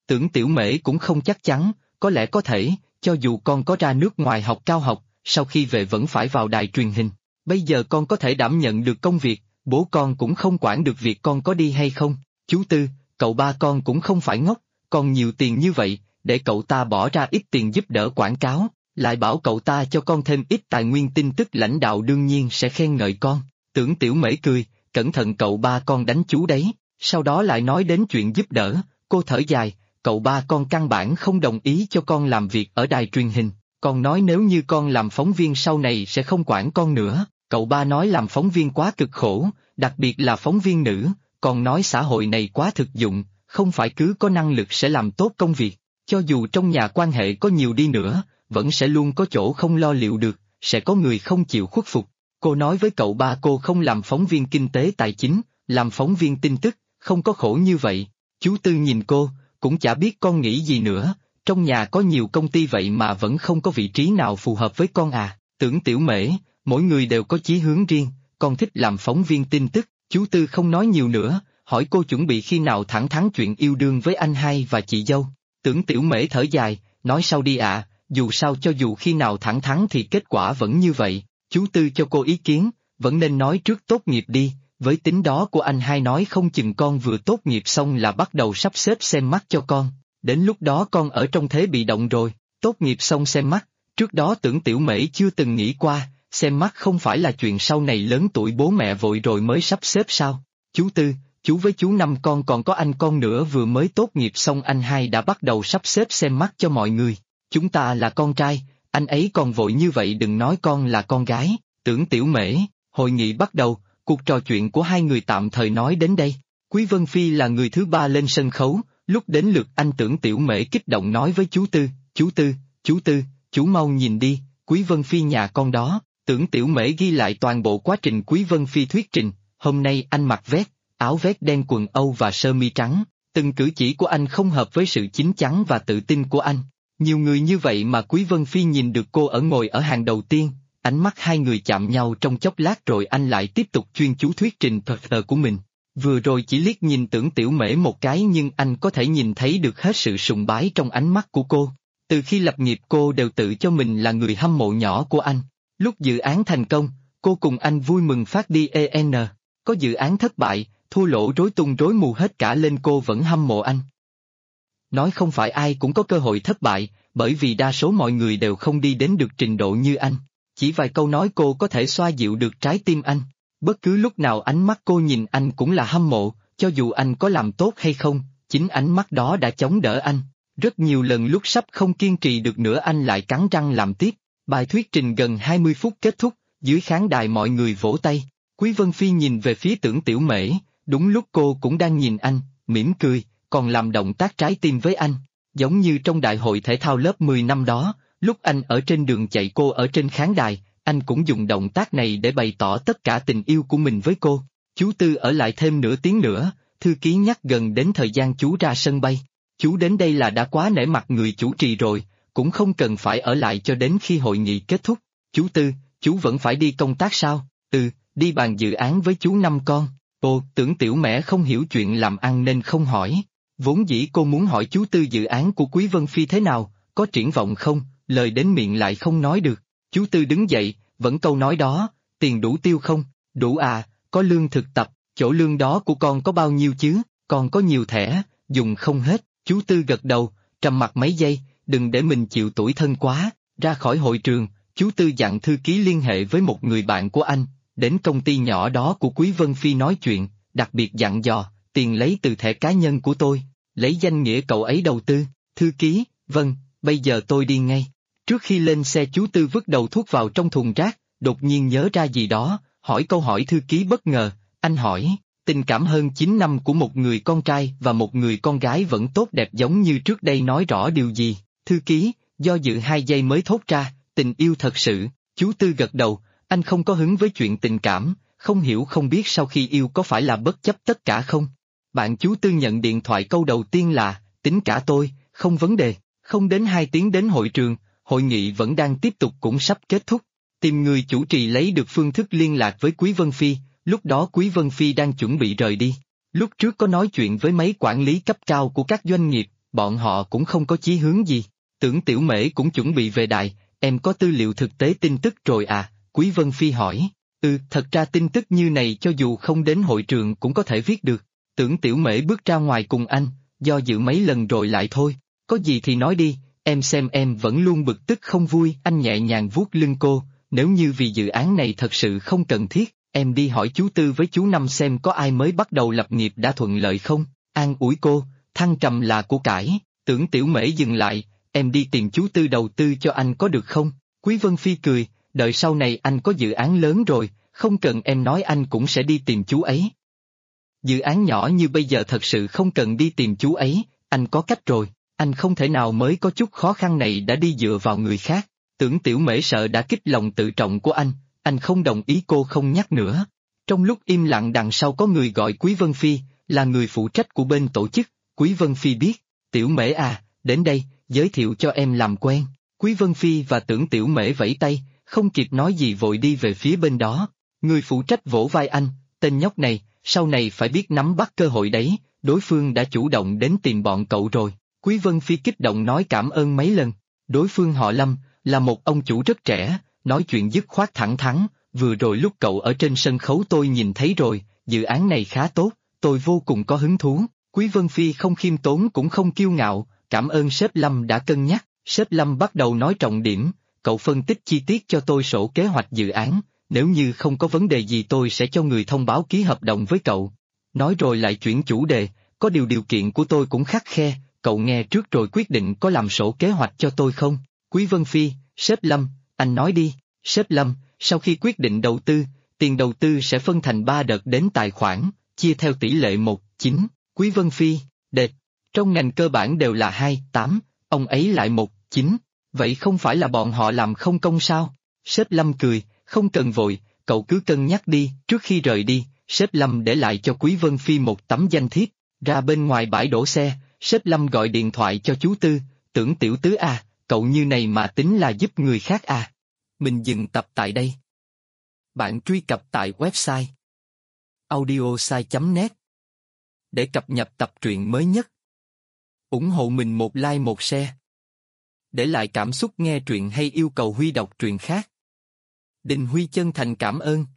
Tưởng Tiểu Mễ cũng không chắc chắn, có lẽ có thể, cho dù con có ra nước ngoài học cao học, sau khi về vẫn phải vào đài truyền hình. Bây giờ con có thể đảm nhận được công việc, bố con cũng không quản được việc con có đi hay không. Chú Tư, cậu ba con cũng không phải ngốc, còn nhiều tiền như vậy, để cậu ta bỏ ra ít tiền giúp đỡ quảng cáo, lại bảo cậu ta cho con thêm ít tài nguyên tin tức, lãnh đạo đương nhiên sẽ khen ngợi con. Tưởng Tiểu Mễ cười, cẩn thận cậu ba con đánh chú đấy, sau đó lại nói đến chuyện giúp đỡ, cô thở dài, cậu ba con căn bản không đồng ý cho con làm việc ở đài truyền hình, con nói nếu như con làm phóng viên sau này sẽ không quản con nữa, cậu ba nói làm phóng viên quá cực khổ, đặc biệt là phóng viên nữ, còn nói xã hội này quá thực dụng, không phải cứ có năng lực sẽ làm tốt công việc, cho dù trong nhà quan hệ có nhiều đi nữa, vẫn sẽ luôn có chỗ không lo liệu được, sẽ có người không chịu khuất phục. Cô nói với cậu ba cô không làm phóng viên kinh tế tài chính, làm phóng viên tin tức, không có khổ như vậy. Chú Tư nhìn cô, cũng chả biết con nghĩ gì nữa, trong nhà có nhiều công ty vậy mà vẫn không có vị trí nào phù hợp với con à. Tưởng Tiểu Mễ, mỗi người đều có chí hướng riêng, con thích làm phóng viên tin tức. Chú Tư không nói nhiều nữa, hỏi cô chuẩn bị khi nào thẳng thắn chuyện yêu đương với anh hai và chị dâu. Tưởng Tiểu Mễ thở dài, nói sau đi ạ, dù sao cho dù khi nào thẳng thắn thì kết quả vẫn như vậy. Chú Tư cho cô ý kiến, vẫn nên nói trước tốt nghiệp đi, với tính đó của anh hai nói không chừng con vừa tốt nghiệp xong là bắt đầu sắp xếp xem mắt cho con, đến lúc đó con ở trong thế bị động rồi, tốt nghiệp xong xem mắt, trước đó Tưởng Tiểu Mễ chưa từng nghĩ qua, xem mắt không phải là chuyện sau này lớn tuổi bố mẹ vội rồi mới sắp xếp sao. Chú Tư, chú với chú Năm con còn có anh con nữa vừa mới tốt nghiệp xong anh hai đã bắt đầu sắp xếp xem mắt cho mọi người, chúng ta là con trai, anh ấy còn vội như vậy đừng nói con là con gái. Tưởng Tiểu Mễ, hội nghị bắt đầu, cuộc trò chuyện của hai người tạm thời nói đến đây. Quý Vân Phi là người thứ ba lên sân khấu, lúc đến lượt anh Tưởng Tiểu Mễ kích động nói với chú Tư, chú Tư, chú mau nhìn đi, Quý Vân Phi nhà con đó. Tưởng Tiểu Mễ ghi lại toàn bộ quá trình Quý Vân Phi thuyết trình, hôm nay anh mặc vest, áo vest đen quần Âu và sơ mi trắng, từng cử chỉ của anh không hợp với sự chín chắn và tự tin của anh. Nhiều người như vậy mà Quý Vân Phi nhìn được cô ngồi ở hàng đầu tiên, ánh mắt hai người chạm nhau trong chốc lát rồi anh lại tiếp tục chuyên chú thuyết trình của mình. Vừa rồi chỉ liếc nhìn Tưởng Tiểu Mễ một cái nhưng anh có thể nhìn thấy được hết sự sùng bái trong ánh mắt của cô. Từ khi lập nghiệp cô đều tự cho mình là người hâm mộ nhỏ của anh. Lúc dự án thành công, cô cùng anh vui mừng phát đi EN. Có dự án thất bại, thua lỗ rối tung rối mù hết cả lên cô vẫn hâm mộ anh. Nói không phải ai cũng có cơ hội thất bại, bởi vì đa số mọi người đều không đi đến được trình độ như anh. Chỉ vài câu nói cô có thể xoa dịu được trái tim anh. Bất cứ lúc nào ánh mắt cô nhìn anh cũng là hâm mộ, cho dù anh có làm tốt hay không, chính ánh mắt đó đã chống đỡ anh. Rất nhiều lần lúc sắp không kiên trì được nữa anh lại cắn răng làm tiếp. Bài thuyết trình gần 20 phút kết thúc, dưới khán đài mọi người vỗ tay. Quý Vân Phi nhìn về phía Tưởng Tiểu Mễ, đúng lúc cô cũng đang nhìn anh, mỉm cười, còn làm động tác trái tim với anh. Giống như trong đại hội thể thao lớp 10 năm đó, lúc anh ở trên đường chạy cô ở trên khán đài, anh cũng dùng động tác này để bày tỏ tất cả tình yêu của mình với cô. Chú Tư ở lại thêm nửa tiếng nữa, thư ký nhắc gần đến thời gian chú ra sân bay. Chú đến đây là đã quá nể mặt người chủ trì rồi, cũng không cần phải ở lại cho đến khi hội nghị kết thúc. Chú Tư, chú vẫn phải đi công tác sao? Ừ, đi bàn dự án với chú Năm con. Ồ, Tưởng Tiểu Mễ không hiểu chuyện làm ăn nên không hỏi. Vốn dĩ cô muốn hỏi chú Tư dự án của Quý Vân Phi thế nào, có triển vọng không, lời đến miệng lại không nói được. Chú Tư đứng dậy, vẫn câu nói đó, tiền đủ tiêu không? Đủ à, có lương thực tập, chỗ lương đó của con có bao nhiêu chứ, con có nhiều thẻ, dùng không hết. Chú Tư gật đầu, trầm mặc mấy giây, đừng để mình chịu tủi thân quá. Ra khỏi hội trường, chú Tư dặn thư ký liên hệ với một người bạn của anh, đến công ty nhỏ đó của Quý Vân Phi nói chuyện, đặc biệt dặn dò, tiền lấy từ thẻ cá nhân của tôi, lấy danh nghĩa cậu ấy đầu tư. Thư ký, vâng, bây giờ tôi đi ngay. Trước khi lên xe chú Tư vứt đầu thuốc vào trong thùng rác, đột nhiên nhớ ra gì đó, hỏi câu hỏi thư ký bất ngờ, anh hỏi, tình cảm hơn 9 năm của một người con trai và một người con gái vẫn tốt đẹp giống như trước đây nói rõ điều gì? Thư ký, do dự 2 giây mới thốt ra, tình yêu thật sự. Chú Tư gật đầu, anh không có hứng với chuyện tình cảm, không hiểu không biết sau khi yêu có phải là bất chấp tất cả không? Bạn chú Tư nhận điện thoại câu đầu tiên là, tính cả tôi, không vấn đề. Không đến 2 tiếng đến hội trường, hội nghị vẫn đang tiếp tục cũng sắp kết thúc. Tìm người chủ trì lấy được phương thức liên lạc với Quý Vân Phi, lúc đó Quý Vân Phi đang chuẩn bị rời đi. Lúc trước có nói chuyện với mấy quản lý cấp cao của các doanh nghiệp, bọn họ cũng không có chí hướng gì. Tưởng Tiểu Mễ cũng chuẩn bị về đài, em có tư liệu thực tế tin tức rồi à? Quý Vân Phi hỏi. Thật ra tin tức như này cho dù không đến hội trường cũng có thể viết được. Tưởng Tiểu Mễ bước ra ngoài cùng anh, do dự mấy lần rồi lại thôi. Có gì thì nói đi, em xem em vẫn luôn bực tức không vui. Anh nhẹ nhàng vuốt lưng cô, nếu như vì dự án này thật sự không cần thiết, em đi hỏi chú Tư với chú Năm xem có ai mới bắt đầu lập nghiệp đã thuận lợi không. An ủi cô, thăng trầm là của cải. Tưởng Tiểu Mễ dừng lại, em đi tìm chú Tư đầu tư cho anh có được không? Quý Vân Phi cười, đợi sau này anh có dự án lớn rồi, không cần em nói anh cũng sẽ đi tìm chú ấy. Dự án nhỏ như bây giờ thật sự không cần đi tìm chú ấy, anh có cách rồi, anh không thể nào mới có chút khó khăn này đã đi dựa vào người khác. Tưởng Tiểu Mễ sợ đã kích lòng tự trọng của anh không đồng ý cô không nhắc nữa. Trong lúc im lặng đằng sau có người gọi Quý Vân Phi, là người phụ trách của bên tổ chức. Quý Vân Phi biết, Tiểu Mễ à, đến đây, giới thiệu cho em làm quen. Quý Vân Phi và Tưởng Tiểu Mễ vẫy tay, không kịp nói gì vội đi về phía bên đó. Người phụ trách vỗ vai anh, tên nhóc này, sau này phải biết nắm bắt cơ hội đấy, đối phương đã chủ động đến tìm bọn cậu rồi. Quý Vân Phi kích động nói cảm ơn mấy lần. Đối phương họ Lâm, là một ông chủ rất trẻ, nói chuyện dứt khoát thẳng thắn, vừa rồi lúc cậu ở trên sân khấu tôi nhìn thấy rồi, dự án này khá tốt, tôi vô cùng có hứng thú. Quý Vân Phi không khiêm tốn cũng không kiêu ngạo, cảm ơn sếp Lâm đã cân nhắc. Sếp Lâm bắt đầu nói trọng điểm, cậu phân tích chi tiết cho tôi sổ kế hoạch dự án, nếu như không có vấn đề gì tôi sẽ cho người thông báo ký hợp đồng với cậu. Nói rồi lại chuyển chủ đề, có điều kiện của tôi cũng khắt khe, cậu nghe trước rồi quyết định có làm sổ kế hoạch cho tôi không? Quý Vân Phi, sếp Lâm, anh nói đi. Sếp Lâm, sau khi quyết định đầu tư, tiền đầu tư sẽ phân thành 3 đợt đến tài khoản, chia theo tỷ lệ 1:9. Quý Vân Phi, đệt, trong ngành cơ bản đều là 2:8, ông ấy lại 1:9, vậy không phải là bọn họ làm không công sao? Sếp Lâm cười, không cần vội, cậu cứ cân nhắc đi. Trước khi rời đi, sếp Lâm để lại cho Quý Vân Phi một tấm danh thiếp, ra bên ngoài bãi đổ xe, sếp Lâm gọi điện thoại cho chú Tư, Tưởng tiểu tứ à, cậu như này mà tính là giúp người khác à? Mình dừng tập tại đây. Bạn truy cập tại website audiosai.net để cập nhật tập truyện mới nhất. Ủng hộ mình một like một share. Để lại cảm xúc nghe truyện hay yêu cầu Huy đọc truyện khác. Đình Huy chân thành cảm ơn.